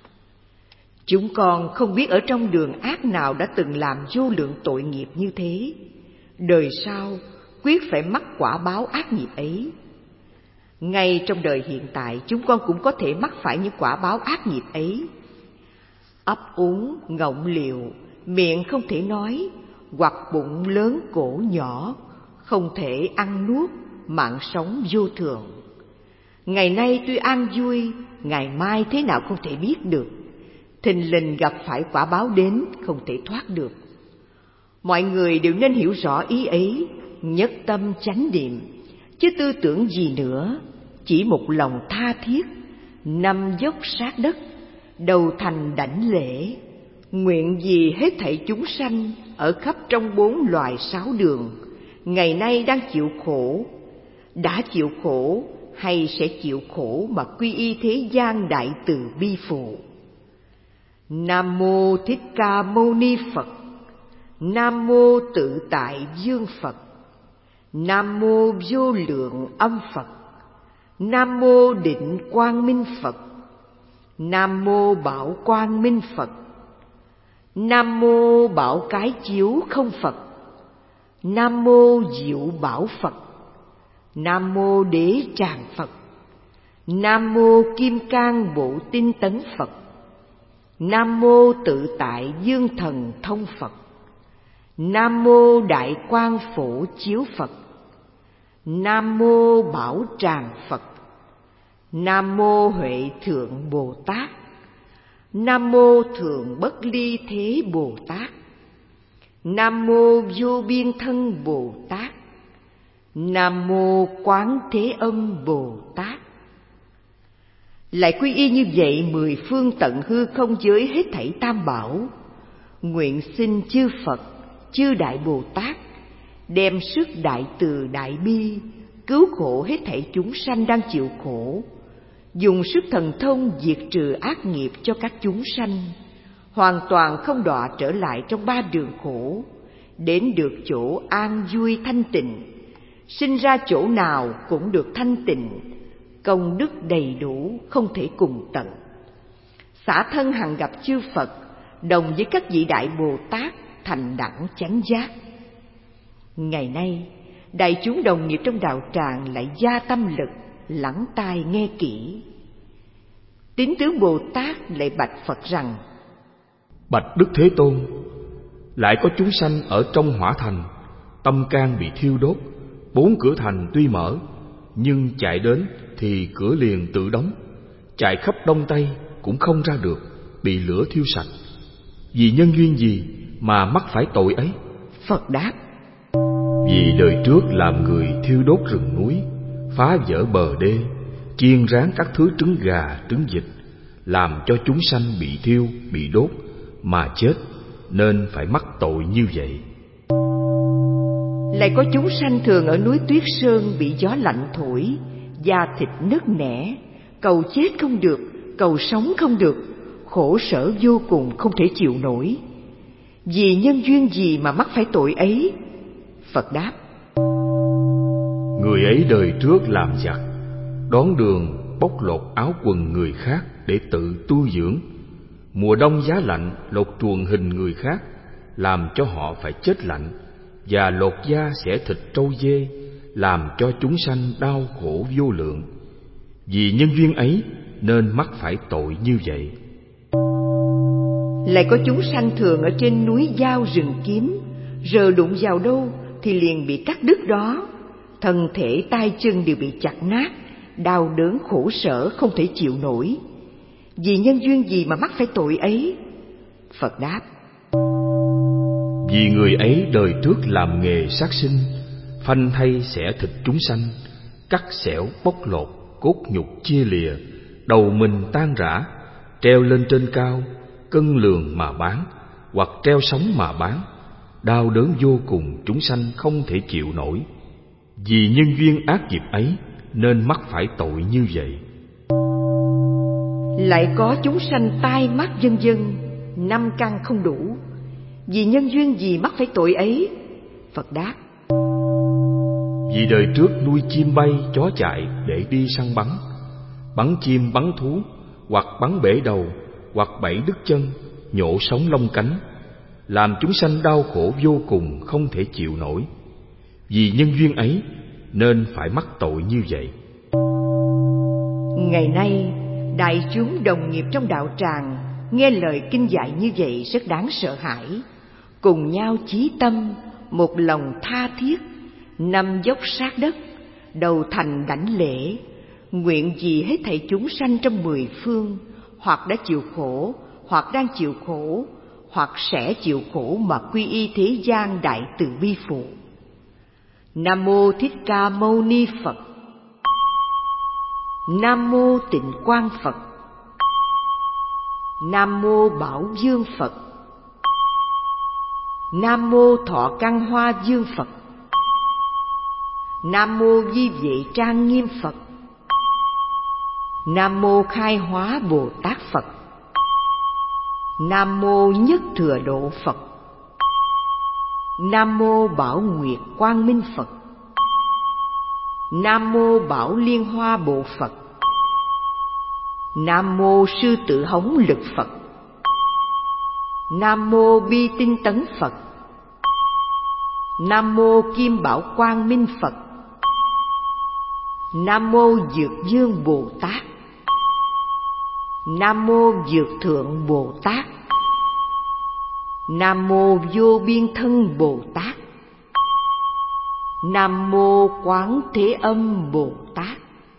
Chúng con không biết ở trong đường ác nào đã từng làm vô lượng tội nghiệp như thế, đời sau quyết phải mắc quả báo ác nghiệp ấy. Ngay trong đời hiện tại chúng con cũng có thể mắc phải những quả báo ác nghiệp ấy. Ấp úng, ngọng liệu, miệng không thể nói, hoặc bụng lớn cổ nhỏ, không thể ăn nuốt, mạng sống vô thường. Ngày nay tuy an vui, ngày mai thế nào không thể biết được. Thình lình gặp phải quả báo đến, không thể thoát được. Mọi người đều nên hiểu rõ ý ấy, nhất tâm chánh niệm, chứ tư tưởng gì nữa, chỉ một lòng tha thiết, nằm dốc sát đất, đầu thành đảnh lễ, nguyện gì hết thảy chúng sanh ở khắp trong bốn loài sáu đường, ngày nay đang chịu khổ, đã chịu khổ hay sẽ chịu khổ mà quy y thế gian đại từ bi phụ. Nam mô Thích Ca Mâu Ni Phật. Nam mô Tự Tại Dương Phật. Nam mô Vô Lượng Âm Phật. Nam mô Định Quang Minh Phật. Nam mô Bảo Quang Minh Phật. Nam mô Bảo Cái Chiếu Không Phật. Nam mô Diệu Bảo Phật. Nam mô Đế Tràng Phật. Nam mô Kim Cang Bộ Tinh Tấn Phật. Nam mô Tự Tại Dương Thần Thông Phật. Nam mô Đại Quang Phổ Chiếu Phật. Nam mô Bảo Tràng Phật. Nam mô Huệ Thượng Bồ Tát. Nam mô Thượng Bất Ly Thế Bồ Tát. Nam mô Vô Biên Thân Bồ Tát. Nam mô Quán Thế Âm Bồ Tát. Lại quy y như vậy mười phương tận hư không giới hết thảy tam bảo, nguyện xin chư Phật, chư Đại Bồ Tát đem sức đại từ đại bi cứu khổ hết thảy chúng sanh đang chịu khổ, dùng sức thần thông diệt trừ ác nghiệp cho các chúng sanh, hoàn toàn không đọa trở lại trong ba đường khổ, đến được chỗ an vui thanh tịnh, sinh ra chỗ nào cũng được thanh tịnh, công đức đầy đủ không thể cùng tận. Xả thân hằng gặp chư Phật, đồng với các vị Đại Bồ Tát thành đẳng chánh giác. Ngày nay đại chúng đồng nghiệp trong đạo tràng lại gia tâm lực, lắng tai nghe kỹ. Tín tướng Bồ Tát lại bạch Phật rằng: Bạch Đức Thế Tôn, lại có chúng sanh ở trong hỏa thành, tâm can bị thiêu đốt, bốn cửa thành tuy mở, nhưng chạy đến thì cửa liền tự đóng, chạy khắp đông tây cũng không ra được, bị lửa thiêu sạch. Vì nhân duyên gì mà mắc phải tội ấy? Phật đáp: Vì đời trước làm người thiêu đốt rừng núi, phá vỡ bờ đê, chiên rán các thứ trứng gà, trứng vịt, làm cho chúng sanh bị thiêu, bị đốt mà chết, nên phải mắc tội như vậy. Lại có chúng sanh thường ở núi Tuyết Sơn bị gió lạnh thổi, da thịt nứt nẻ, cầu chết không được, cầu sống không được, khổ sở vô cùng không thể chịu nổi. Vì nhân duyên gì mà mắc phải tội ấy? Phật đáp: Người ấy đời trước làm giặc, đón đường bóc lột áo quần người khác để tự tu dưỡng. Mùa đông giá lạnh lột truồng hình người khác, làm cho họ phải chết lạnh, và lột da xẻ thịt trâu dê, làm cho chúng sanh đau khổ vô lượng. Vì nhân duyên ấy nên mắc phải tội như vậy. Lại có chúng sanh thường ở trên núi dao rừng kiếm, rờ đụng vào đâu thì liền bị cắt đứt đó. Thân thể tay chân đều bị chặt nát, đau đớn khổ sở không thể chịu nổi. Vì nhân duyên gì mà mắc phải tội ấy? Phật đáp: Vì người ấy đời trước làm nghề sát sinh, phanh thay xẻ thịt chúng sanh, cắt xẻo bóc lột, cốt nhục chia lìa, đầu mình tan rã, treo lên trên cao, cân lường mà bán, hoặc treo sống mà bán, đau đớn vô cùng, chúng sanh không thể chịu nổi. Vì nhân duyên ác nghiệp ấy nên mắc phải tội như vậy. Lại có chúng sanh tai mắt vân vân, năm căn không đủ. Vì nhân duyên gì mắc phải tội ấy? Phật đáp: Vì đời trước nuôi chim bay, chó chạy để đi săn bắn, bắn chim bắn thú, hoặc bắn bể đầu, hoặc bẫy đứt chân, nhổ sống lông cánh, làm chúng sanh đau khổ vô cùng không thể chịu nổi. Vì nhân duyên ấy nên phải mắc tội như vậy. Ngày nay, đại chúng đồng nghiệp trong đạo tràng nghe lời kinh dạy như vậy rất đáng sợ hãi, cùng nhau chí tâm, một lòng tha thiết, nằm dốc sát đất, đầu thành đảnh lễ, nguyện gì hết thảy chúng sanh trong mười phương, hoặc đã chịu khổ, hoặc đang chịu khổ, hoặc sẽ chịu khổ mà quy y thế gian đại từ bi phụ. Nam mô Thích Ca Mâu Ni Phật. Nam mô Tịnh Quang Phật. Nam mô Bảo Dương Phật. Nam mô Thọ Căn Hoa Dương Phật. Nam mô Di Vệ Trang Nghiêm Phật. Nam mô Khai Hóa Bồ Tát Phật. Nam mô Nhất Thừa Độ Phật. Nam mô Bảo Nguyệt Quang Minh Phật. Nam mô Bảo Liên Hoa Bộ Phật. Nam mô Sư Tử Hống Lực Phật. Nam mô Bi Tinh Tấn Phật. Nam mô Kim Bảo Quang Minh Phật. Nam mô Dược Dương Bồ Tát. Nam mô Dược Thượng Bồ Tát. Nam mô Vô Biên Thân Bồ Tát. Nam mô Quán Thế Âm Bồ Tát.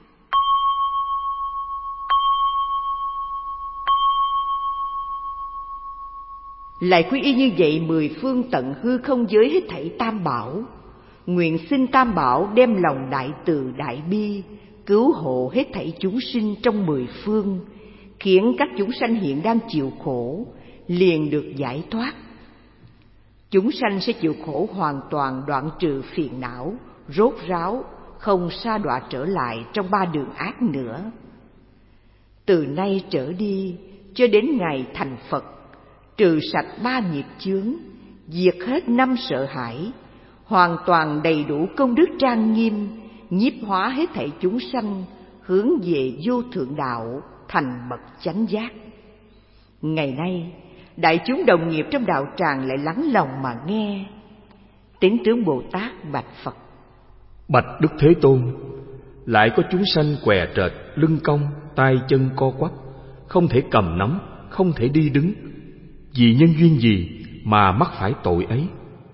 Lại quy y như vậy mười phương tận hư không giới hết thảy tam bảo, nguyện xin tam bảo đem lòng đại từ đại bi cứu hộ hết thảy chúng sinh trong mười phương, khiến các chúng sanh hiện đang chịu khổ liền được giải thoát. Chúng sanh sẽ chịu khổ hoàn toàn, đoạn trừ phiền não, rốt ráo, không sa đọa trở lại trong ba đường ác nữa. Từ nay trở đi cho đến ngày thành Phật, trừ sạch ba nghiệp chướng, diệt hết năm sợ hãi, hoàn toàn đầy đủ công đức trang nghiêm, nhiếp hóa hết thảy chúng sanh hướng về vô thượng đạo, thành bậc chánh giác. Ngày nay, đại chúng đồng nghiệp trong đạo tràng lại lắng lòng mà nghe. Tín tướng Bồ Tát bạch Phật: Bạch Đức Thế Tôn, lại có chúng sanh què trệt, lưng cong, tay chân co quắp, không thể cầm nắm, không thể đi đứng. Vì nhân duyên gì mà mắc phải tội ấy?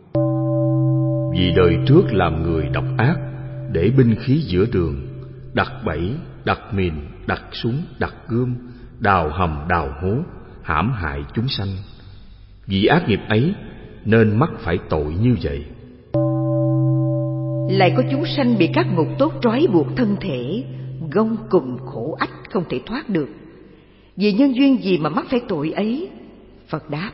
Vì đời trước làm người độc ác, để binh khí giữa đường, đặt bẫy, đặt mìn, đặt súng, đặt gươm, đào hầm đào hố, hãm hại chúng sanh. Vì ác nghiệp ấy nên mắc phải tội như vậy. Lại có chúng sanh bị các ngục tốt trói buộc thân thể, gông cùm khổ ách không thể thoát được. Vì nhân duyên gì mà mắc phải tội ấy? Phật đáp: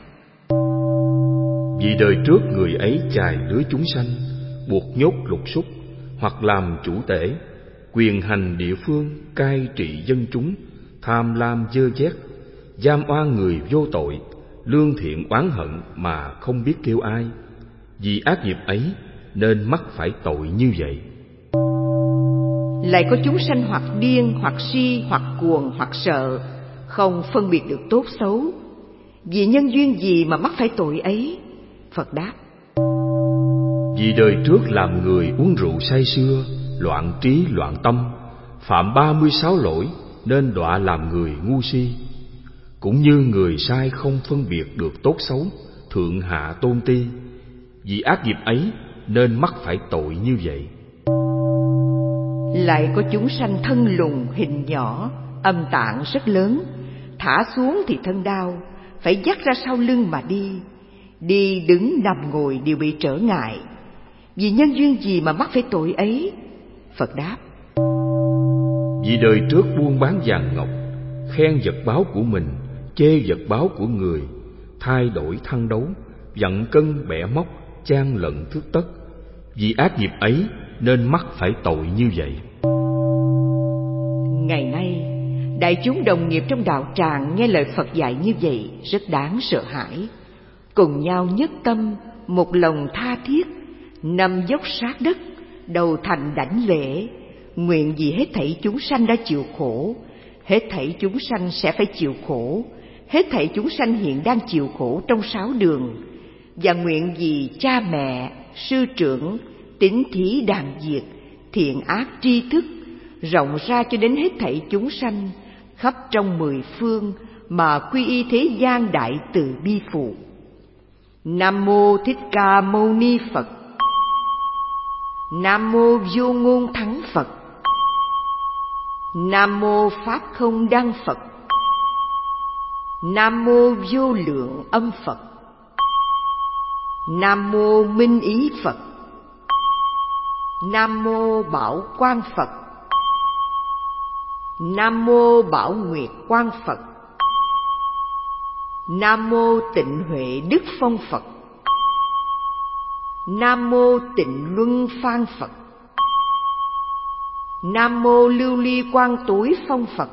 Vì đời trước người ấy chài lưới chúng sanh, buộc nhốt lục súc, hoặc làm chủ tể, quyền hành địa phương, cai trị dân chúng, tham lam dơ dét, giam oan người vô tội, lương thiện oán hận mà không biết kêu ai. Vì ác nghiệp ấy nên mắc phải tội như vậy. Lại có chúng sanh hoặc điên, hoặc si, hoặc cuồng, hoặc sợ, không phân biệt được tốt xấu. Vì nhân duyên gì mà mắc phải tội ấy? Phật đáp: Vì đời trước làm người uống rượu say sưa, loạn trí loạn tâm, phạm ba mươi sáu lỗi nên đọa làm người ngu si. Cũng như người sai không phân biệt được tốt xấu, thượng hạ tôn ti, vì ác nghiệp ấy nên mắc phải tội như vậy. Lại có chúng sanh thân lùn hình nhỏ, âm tạng rất lớn, thả xuống thì thân đau, phải dắt ra sau lưng mà đi. Đi đứng nằm ngồi đều bị trở ngại. Vì nhân duyên gì mà mắc phải tội ấy? Phật đáp: Vì đời trước buôn bán vàng ngọc, khen vật báo của mình, chê vật báo của người, thay đổi thăng đấu, vặn cân bẻ móc, chan lận thước tất. Vì ác nghiệp ấy nên mắc phải tội như vậy. Ngày nay, đại chúng đồng nghiệp trong đạo tràng nghe lời Phật dạy như vậy rất đáng sợ hãi, cùng nhau nhất tâm, một lòng tha thiết, nằm dốc sát đất, đầu thành đảnh lễ, nguyện vì hết thảy chúng sanh đã chịu khổ, hết thảy chúng sanh sẽ phải chịu khổ, hết thảy chúng sanh hiện đang chịu khổ trong sáu đường, và nguyện vì cha mẹ, sư trưởng, tín thí đàn diệt, thiện ác tri thức, rộng ra cho đến hết thảy chúng sanh khắp trong mười phương mà quy y thế gian đại từ bi phụ. Nam mô Thích Ca Mâu Ni Phật. Nam mô Vô Ngôn Thắng Phật. Nam mô Pháp Không Đăng Phật. Nam mô Vô Lượng Âm Phật. Nam mô Minh Ý Phật. Nam mô Bảo Quang Phật. Nam mô Bảo Nguyệt Quang Phật. Nam mô Tịnh Huệ Đức Phong Phật. Nam mô Tịnh Luân Phan Phật. Nam mô Lưu Ly Quang Tối Phong Phật.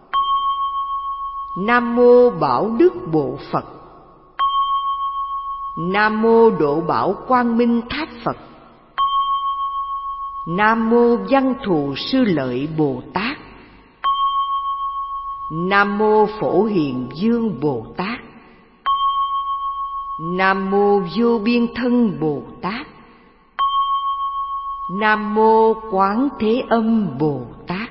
Nam mô Bảo Đức Bộ Phật. Nam mô Độ Bảo Quang Minh Tháp Phật. Nam mô Văn Thù Sư Lợi Bồ Tát. Nam mô Phổ Hiền Dương Bồ Tát. Nam mô Vô Biên Thân Bồ Tát. Nam mô Quán Thế Âm Bồ Tát.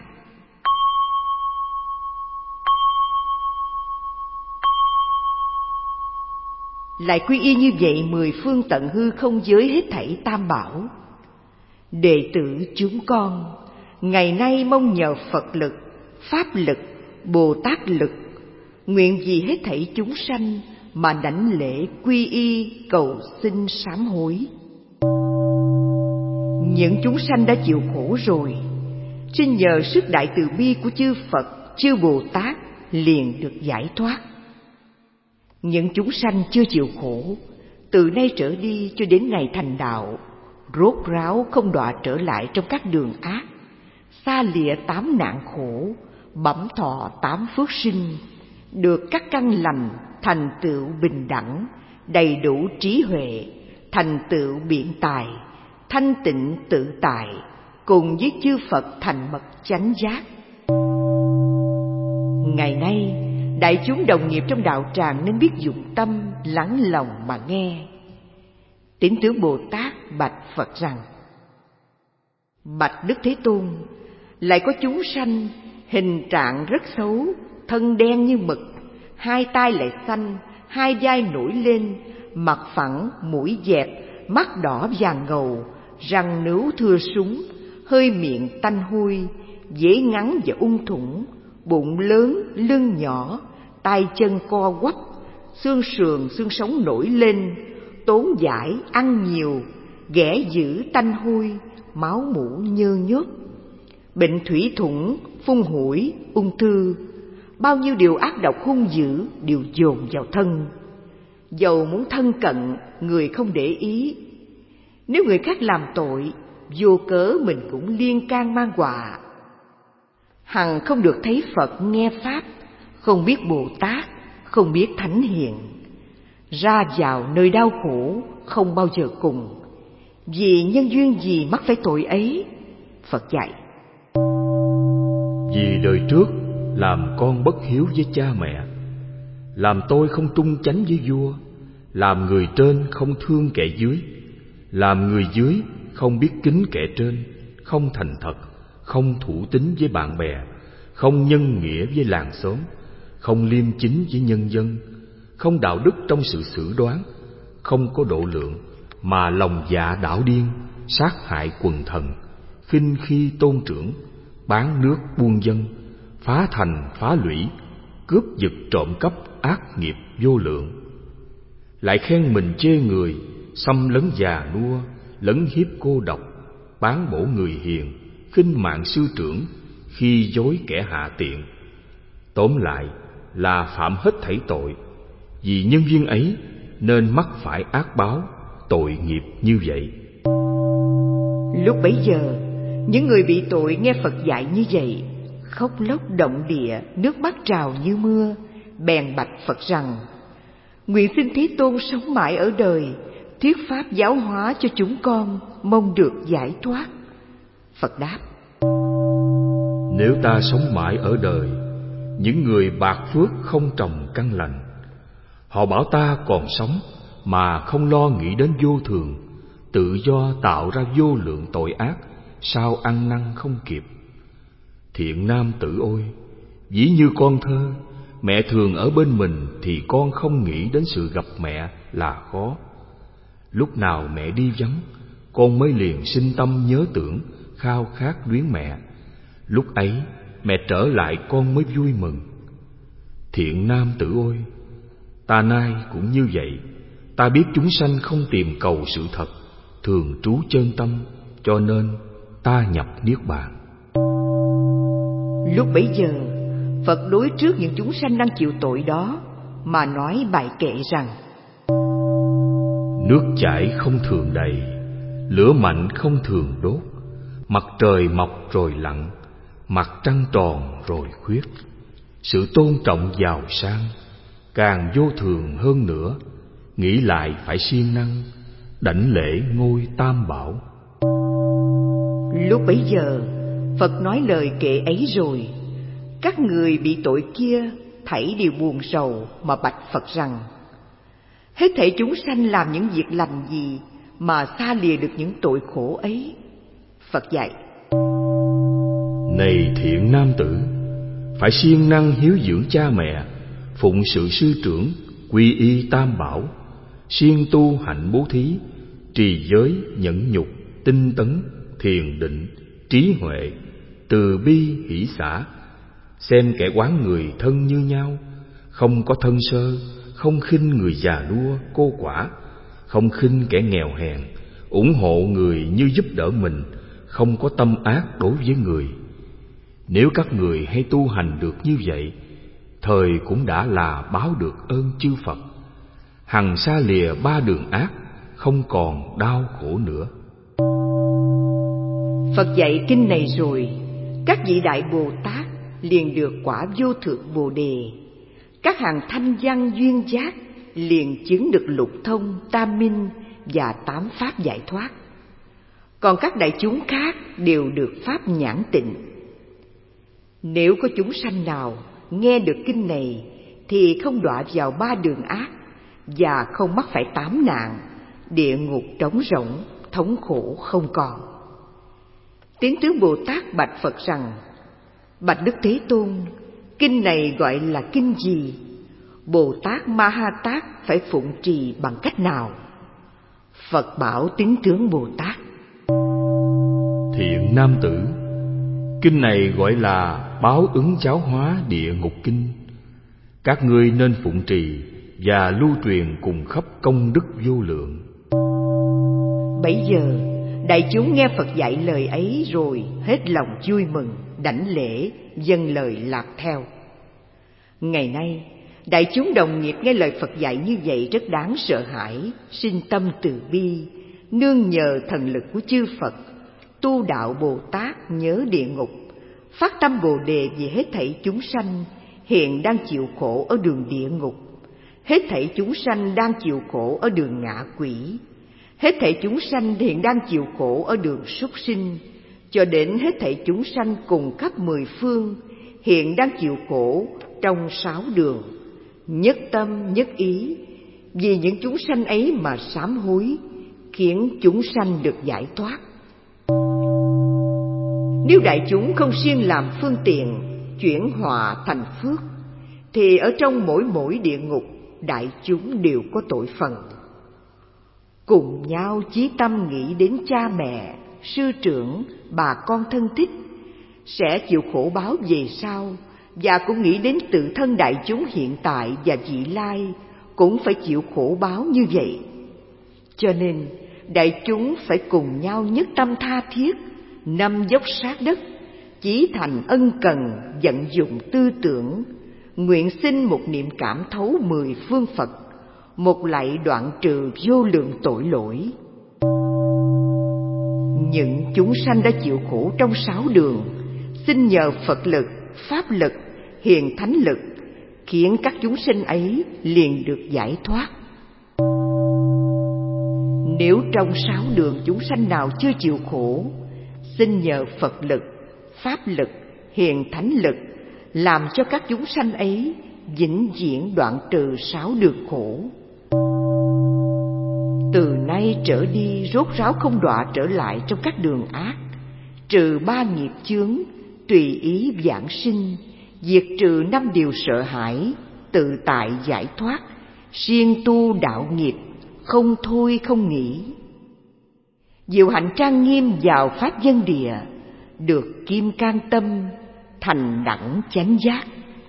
Lại quy y như vậy mười phương tận hư không giới hết thảy tam bảo. Đệ tử chúng con ngày nay mong nhờ Phật lực, Pháp lực, Bồ Tát lực, nguyện vì hết thảy chúng sanh mà đảnh lễ quy y cầu xin sám hối. Những chúng sanh đã chịu khổ rồi, xin nhờ sức đại từ bi của chư Phật, chư Bồ Tát liền được giải thoát. Những chúng sanh chưa chịu khổ, từ nay trở đi cho đến ngày thành đạo, rốt ráo không đọa trở lại trong các đường ác, xa lìa tám nạn khổ, bẩm thọ tám phước sinh, được các căn lành, thành tựu bình đẳng, đầy đủ trí huệ, thành tựu biện tài, thanh tịnh tự tại, cùng với chư Phật thành mật chánh giác. Ngày nay, đại chúng đồng nghiệp trong đạo tràng nên biết dụng tâm, lắng lòng mà nghe. Tín tướng Bồ Tát bạch Phật rằng: Bạch Đức Thế Tôn, lại có chúng sanh hình trạng rất xấu, thân đen như mực, hai tai lại xanh, hai vai nổi lên, mặt phẳng, mũi dẹt, mắt đỏ vàng ngầu, răng nướu thưa súng, hơi miệng tanh hôi, dễ ngắn và ung thủng, bụng lớn, lưng nhỏ, tay chân co quắp, xương sườn xương sống nổi lên, tốn dãi, ăn nhiều, ghẻ dữ tanh hôi, máu mủ nhơ nhớp, bệnh thủy thủng, phun hủi, ung thư, bao nhiêu điều ác độc hung dữ đều dồn vào thân. Dầu muốn thân cận, người không để ý. Nếu người khác làm tội, vô cớ mình cũng liên can mang họa. Hằng không được thấy Phật nghe Pháp, không biết Bồ Tát, không biết Thánh Hiền. Ra vào nơi đau khổ, không bao giờ cùng. Vì nhân duyên gì mắc phải tội ấy? Phật dạy: Vì đời trước làm con bất hiếu với cha mẹ, làm tôi không trung chánh với vua, làm người trên không thương kẻ dưới, làm người dưới không biết kính kẻ trên, không thành thật, không thủ tín với bạn bè, không nhân nghĩa với làng xóm, không liêm chính với nhân dân, không đạo đức trong sự xử đoán, không có độ lượng, mà lòng dạ đảo điên, sát hại quần thần, khinh khi tôn trưởng, bán nước buôn dân, phá thành phá lũy, cướp giật trộm cắp, ác nghiệp vô lượng. Lại khen mình chê người, xâm lấn già nua, lấn hiếp cô độc, bán bổ người hiền, khinh mạng sư trưởng, khi dối kẻ hạ tiện. Tóm lại là phạm hết thảy tội, vì nhân duyên ấy nên mắc phải ác báo, tội nghiệp như vậy. Lúc bấy giờ, những người bị tội nghe Phật dạy như vậy, khóc lóc động địa, nước mắt trào như mưa, bèn bạch Phật rằng: nguyện xin Thế Tôn sống mãi ở đời, thuyết pháp giáo hóa cho chúng con, mong được giải thoát. Phật đáp: nếu ta sống mãi ở đời, những người bạc phước không trồng căn lành, họ bảo ta còn sống mà không lo nghĩ đến vô thường, tự do tạo ra vô lượng tội ác, sao ăn năn không kịp. Thiện nam tử ôi, ví như con thơ, mẹ thường ở bên mình thì con không nghĩ đến sự gặp mẹ là khó. Lúc nào mẹ đi vắng, con mới liền sinh tâm nhớ tưởng, khao khát luyến mẹ. Lúc ấy mẹ trở lại con mới vui mừng. Thiện nam tử ôi, ta nay cũng như vậy. Ta biết chúng sanh không tìm cầu sự thật, thường trú chân tâm, cho nên ta nhập niết bàn. Lúc bấy giờ, Phật đối trước những chúng sanh đang chịu tội đó mà nói bài kệ rằng: nước chảy không thường đầy, lửa mạnh không thường đốt, mặt trời mọc rồi lặn, mặt trăng tròn rồi khuyết. Sự tôn trọng giàu sang càng vô thường hơn nữa, nghĩ lại phải siêng năng, đảnh lễ ngôi Tam Bảo. Lúc bấy giờ, Phật nói lời kệ ấy rồi, các người bị tội kia thảy đều buồn rầu mà bạch Phật rằng: hết thảy chúng sanh làm những việc lành gì mà xa lìa được những tội khổ ấy? Phật dạy: này thiện nam tử, phải siêng năng hiếu dưỡng cha mẹ, phụng sự sư trưởng, quy y Tam Bảo, siêng tu hạnh bố thí, trì giới, nhẫn nhục, tinh tấn, thiền định, trí huệ, từ bi hỷ xả, xem kẻ oán người thân như nhau, không có thân sơ, không khinh người già nua cô quả, không khinh kẻ nghèo hèn, ủng hộ người như giúp đỡ mình, không có tâm ác đối với người. Nếu các người hay tu hành được như vậy, thời cũng đã là báo được ơn chư Phật, hằng xa lìa ba đường ác, không còn đau khổ nữa. Phật dạy kinh này rồi, các vị đại Bồ Tát liền được quả vô thượng Bồ Đề. Các hàng thanh văn duyên giác liền chứng được lục thông, tam minh và tám pháp giải thoát. Còn các đại chúng khác đều được pháp nhãn tịnh. Nếu có chúng sanh nào nghe được kinh này thì không đọa vào ba đường ác và không mắc phải tám nạn, địa ngục trống rỗng, thống khổ không còn. Tiến tướng Bồ Tát bạch Phật rằng: bạch Đức Thế Tôn, kinh này gọi là kinh gì? Bồ Tát Ma Ha Tát phải phụng trì bằng cách nào? Phật bảo Tín tướng Bồ Tát: thiện nam tử, kinh này gọi là báo ứng giáo hóa địa ngục kinh. Các ngươi nên phụng trì và lưu truyền cùng khắp công đức vô lượng. Bấy giờ đại chúng nghe Phật dạy lời ấy rồi hết lòng vui mừng, đảnh lễ, dâng lời lạc theo. Ngày nay đại chúng đồng nghiệp nghe lời Phật dạy như vậy rất đáng sợ hãi, sinh tâm từ bi, nương nhờ thần lực của chư Phật, tu đạo Bồ Tát nhớ địa ngục, phát tâm Bồ Đề vì hết thảy chúng sanh hiện đang chịu khổ ở đường địa ngục, hết thảy chúng sanh đang chịu khổ ở đường ngạ quỷ, hết thảy chúng sanh hiện đang chịu khổ ở đường súc sinh, cho đến hết thảy chúng sanh cùng khắp mười phương hiện đang chịu khổ trong sáu đường, nhất tâm nhất ý vì những chúng sanh ấy mà sám hối, khiến chúng sanh được giải thoát. Nếu đại chúng không siêng làm phương tiện chuyển họa thành phước, thì ở trong mỗi mỗi địa ngục đại chúng đều có tội phần. Cùng nhau chí tâm nghĩ đến cha mẹ, sư trưởng, bà con thân thích sẽ chịu khổ báo về sau, và cũng nghĩ đến tự thân đại chúng hiện tại và vị lai cũng phải chịu khổ báo như vậy. Cho nên đại chúng phải cùng nhau nhất tâm tha thiết, năm dốc sát đất, chí thành ân cần, vận dụng tư tưởng, nguyện xin một niệm cảm thấu mười phương Phật, một lạy đoạn trừ vô lượng tội lỗi. Những chúng sanh đã chịu khổ trong sáu đường, xin nhờ Phật lực, Pháp lực, Hiền Thánh lực, khiến các chúng sinh ấy liền được giải thoát. Nếu trong sáu đường chúng sanh nào chưa chịu khổ, xin nhờ Phật lực, Pháp lực, Hiền Thánh lực, làm cho các chúng sanh ấy vĩnh viễn đoạn trừ sáu đường khổ. Từ nay trở đi rốt ráo không đọa trở lại trong các đường ác, trừ ba nghiệp chướng, tùy ý vãng sinh, diệt trừ năm điều sợ hãi, tự tại giải thoát, siêng tu đạo nghiệp, không thôi không nghỉ. Diệu hạnh trang nghiêm vào pháp dân địa, được kim cang tâm, thành đẳng chánh giác.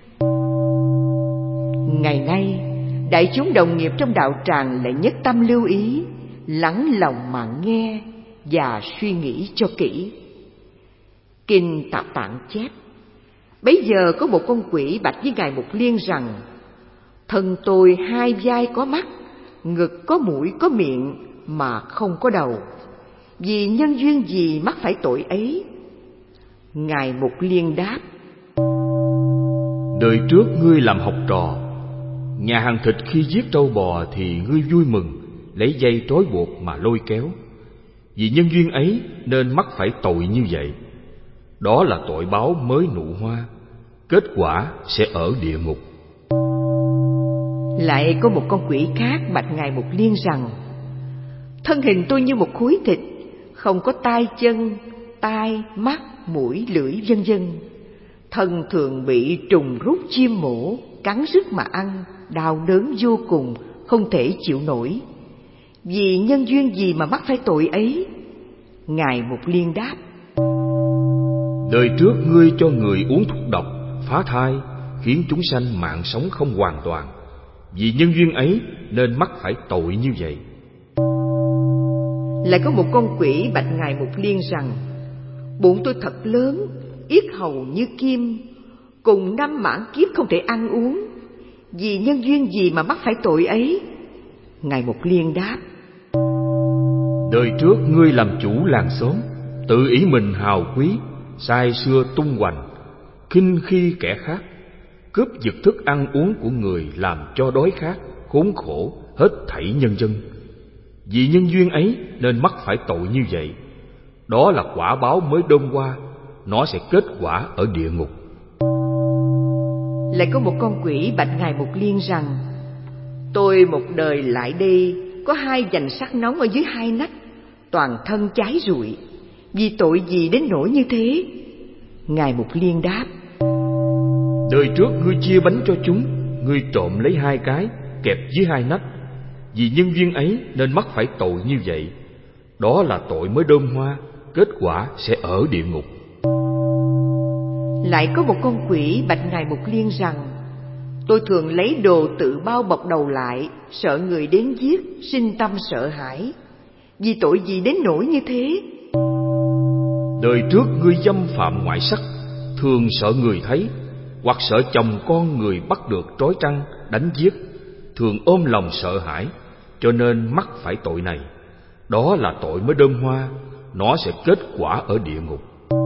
Ngày nay, đại chúng đồng nghiệp trong đạo tràng lại nhất tâm lưu ý, lắng lòng mà nghe và suy nghĩ cho kỹ. Kinh Tạp Tạng chép: bấy giờ có một con quỷ bạch với Ngài Mục Liên rằng: thân tôi hai vai có mắt, ngực có mũi có miệng mà không có đầu, vì nhân duyên gì mắc phải tội ấy? Ngài Mục Liên đáp: đời trước ngươi làm học trò, nhà hàng thịt khi giết trâu bò thì ngươi vui mừng, lấy dây trói buộc mà lôi kéo. Vì nhân duyên ấy nên mắc phải tội như vậy. Đó là tội báo mới nụ hoa, kết quả sẽ ở địa ngục. Lại có một con quỷ khác bạch Ngài Mục Liên rằng: thân hình tôi như một khối thịt, không có tay chân, tai, mắt, mũi, lưỡi vân vân. Thân thường bị trùng rút chim mổ, cắn rứt mà ăn, đau đớn vô cùng, không thể chịu nổi. Vì nhân duyên gì mà mắc phải tội ấy? Ngài Mục Liên đáp: đời trước ngươi cho người uống thuốc độc, phá thai, khiến chúng sanh mạng sống không hoàn toàn. Vì nhân duyên ấy nên mắc phải tội như vậy. Lại có một con quỷ bạch Ngài Mục Liên rằng: bụng tôi thật lớn, yết hầu như kim, cùng năm mãn kiếp không thể ăn uống. Vì nhân duyên gì mà mắc phải tội ấy? Ngài Mục Liên đáp: đời trước ngươi làm chủ làng xóm, tự ý mình hào quý, sai xưa tung hoành, khinh khi kẻ khác, cướp giật thức ăn uống của người, làm cho đói khát, khốn khổ hết thảy nhân dân. Vì nhân duyên ấy nên mắc phải tội như vậy. Đó là quả báo mới đơm qua, nó sẽ kết quả ở địa ngục. Lại có một con quỷ bạch Ngài Mục Liên rằng: tôi một đời lại đây có hai vành sắt nóng ở dưới hai nách, toàn thân cháy rụi. Vì tội gì đến nỗi như thế? Ngài Mục Liên đáp: đời trước ngươi chia bánh cho chúng, ngươi trộm lấy hai cái kẹp dưới hai nách. Vì nhân duyên ấy nên mắc phải tội như vậy. Đó là tội mới đơm hoa, kết quả sẽ ở địa ngục. Lại có một con quỷ bạch Ngài Mục Liên rằng: tôi thường lấy đồ tự bao bọc đầu lại, sợ người đến giết, sinh tâm sợ hãi. Vì tội gì đến nỗi như thế? đời trước ngươi dâm phạm ngoại sắc, thường sợ người thấy, hoặc sợ chồng con người bắt được trói trăng đánh giết, thường ôm lòng sợ hãi, cho nên mắc phải tội này. Đó là tội mới đơm hoa, nó sẽ kết quả ở địa ngục.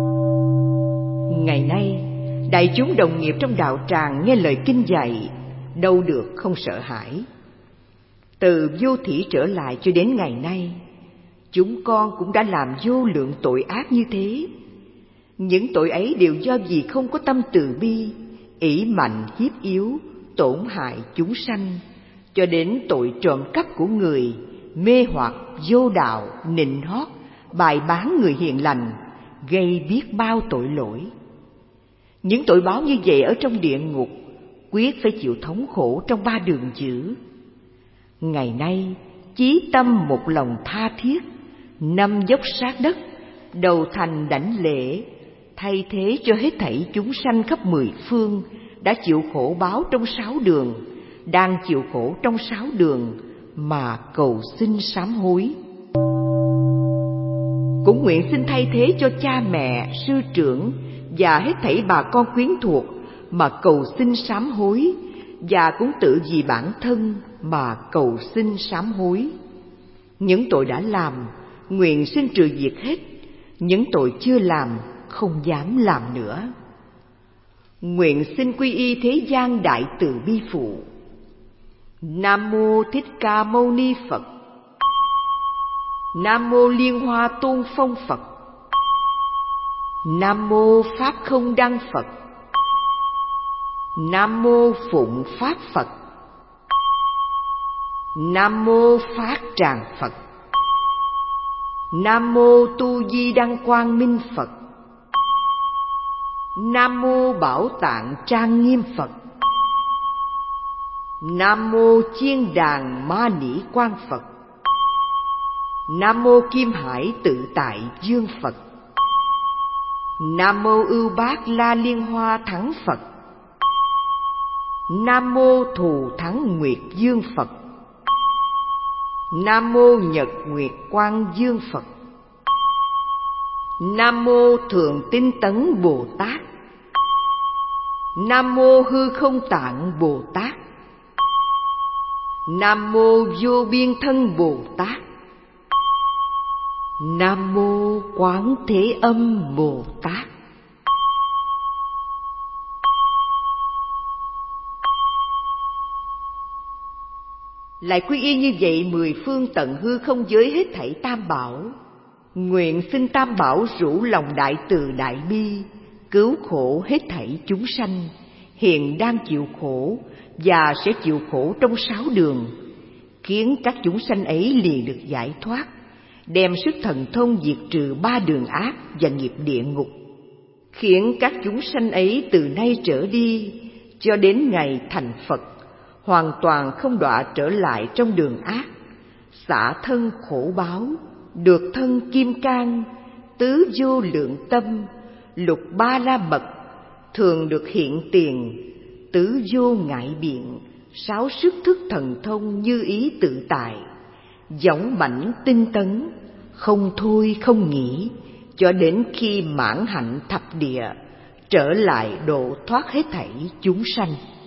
Ngày nay, đại chúng đồng nghiệp trong đạo tràng nghe lời kinh dạy, đâu được không sợ hãi. Từ vô thủy trở lại cho đến ngày nay, chúng con cũng đã làm vô lượng tội ác như thế. Những tội ấy đều do vì không có tâm từ bi, ỷ mạnh hiếp yếu, tổn hại chúng sanh, cho đến tội trộm cắp của người, mê hoặc, vô đạo, nịnh hót, bài bán người hiền lành, gây biết bao tội lỗi. Những tội báo như vậy ở trong địa ngục quyết phải chịu thống khổ trong ba đường dữ. Ngày nay, chí tâm một lòng tha thiết, năm dốc sát đất, đầu thành đảnh lễ, thay thế cho hết thảy chúng sanh khắp mười phương đã chịu khổ báo trong sáu đường, đang chịu khổ trong sáu đường mà cầu xin sám hối. Cũng nguyện xin thay thế cho cha mẹ, sư trưởng và hết thảy bà con quyến thuộc mà cầu xin sám hối, và cũng tự vì bản thân mà cầu xin sám hối. Những tội đã làm, nguyện xin trừ diệt hết; những tội chưa làm, không dám làm nữa. Nguyện xin quy y thế gian đại từ bi phụ. Nam mô Thích Ca Mâu Ni Phật. Nam mô Liên Hoa Tôn Phong Phật. Nam mô Pháp Không Đăng Phật. Nam mô Phụng Pháp Phật. Nam mô Phát Tràng Phật. Nam mô Tu Di Đăng Quang Minh Phật. Nam mô Bảo Tạng Trang Nghiêm Phật. Nam mô Chiên Đàn Ma Nỉ Quang Phật. Nam mô Kim Hải Tự Tại Dương Phật. Nam mô Ưu Bát La Liên Hoa Thắng Phật. Nam mô Thù Thắng Nguyệt Dương Phật. Nam mô Nhật Nguyệt Quang Dương Phật. Nam mô Thượng Tinh Tấn Bồ Tát. Nam mô Hư Không Tạng Bồ Tát. Nam mô Vô Biên Thân Bồ Tát. Nam mô Quán Thế Âm Bồ Tát. Lại quy y như vậy mười phương tận hư không giới hết thảy tam bảo. Nguyện xin tam bảo rủ lòng đại từ đại bi, cứu khổ hết thảy chúng sanh hiện đang chịu khổ và sẽ chịu khổ trong sáu đường, khiến các chúng sanh ấy liền được giải thoát, đem sức thần thông diệt trừ ba đường ác và nghiệp địa ngục, khiến các chúng sanh ấy từ nay trở đi cho đến ngày thành Phật hoàn toàn không đọa trở lại trong đường ác, xả thân khổ báo, được thân kim cang, tứ vô lượng tâm, lục ba la mật, thường được hiện tiền, tứ vô ngại biện, sáu sức thức thần thông như ý tự tại, dõng mãnh tinh tấn, không thôi không nghỉ, cho đến khi mãn hạnh thập địa, trở lại độ thoát hết thảy chúng sanh.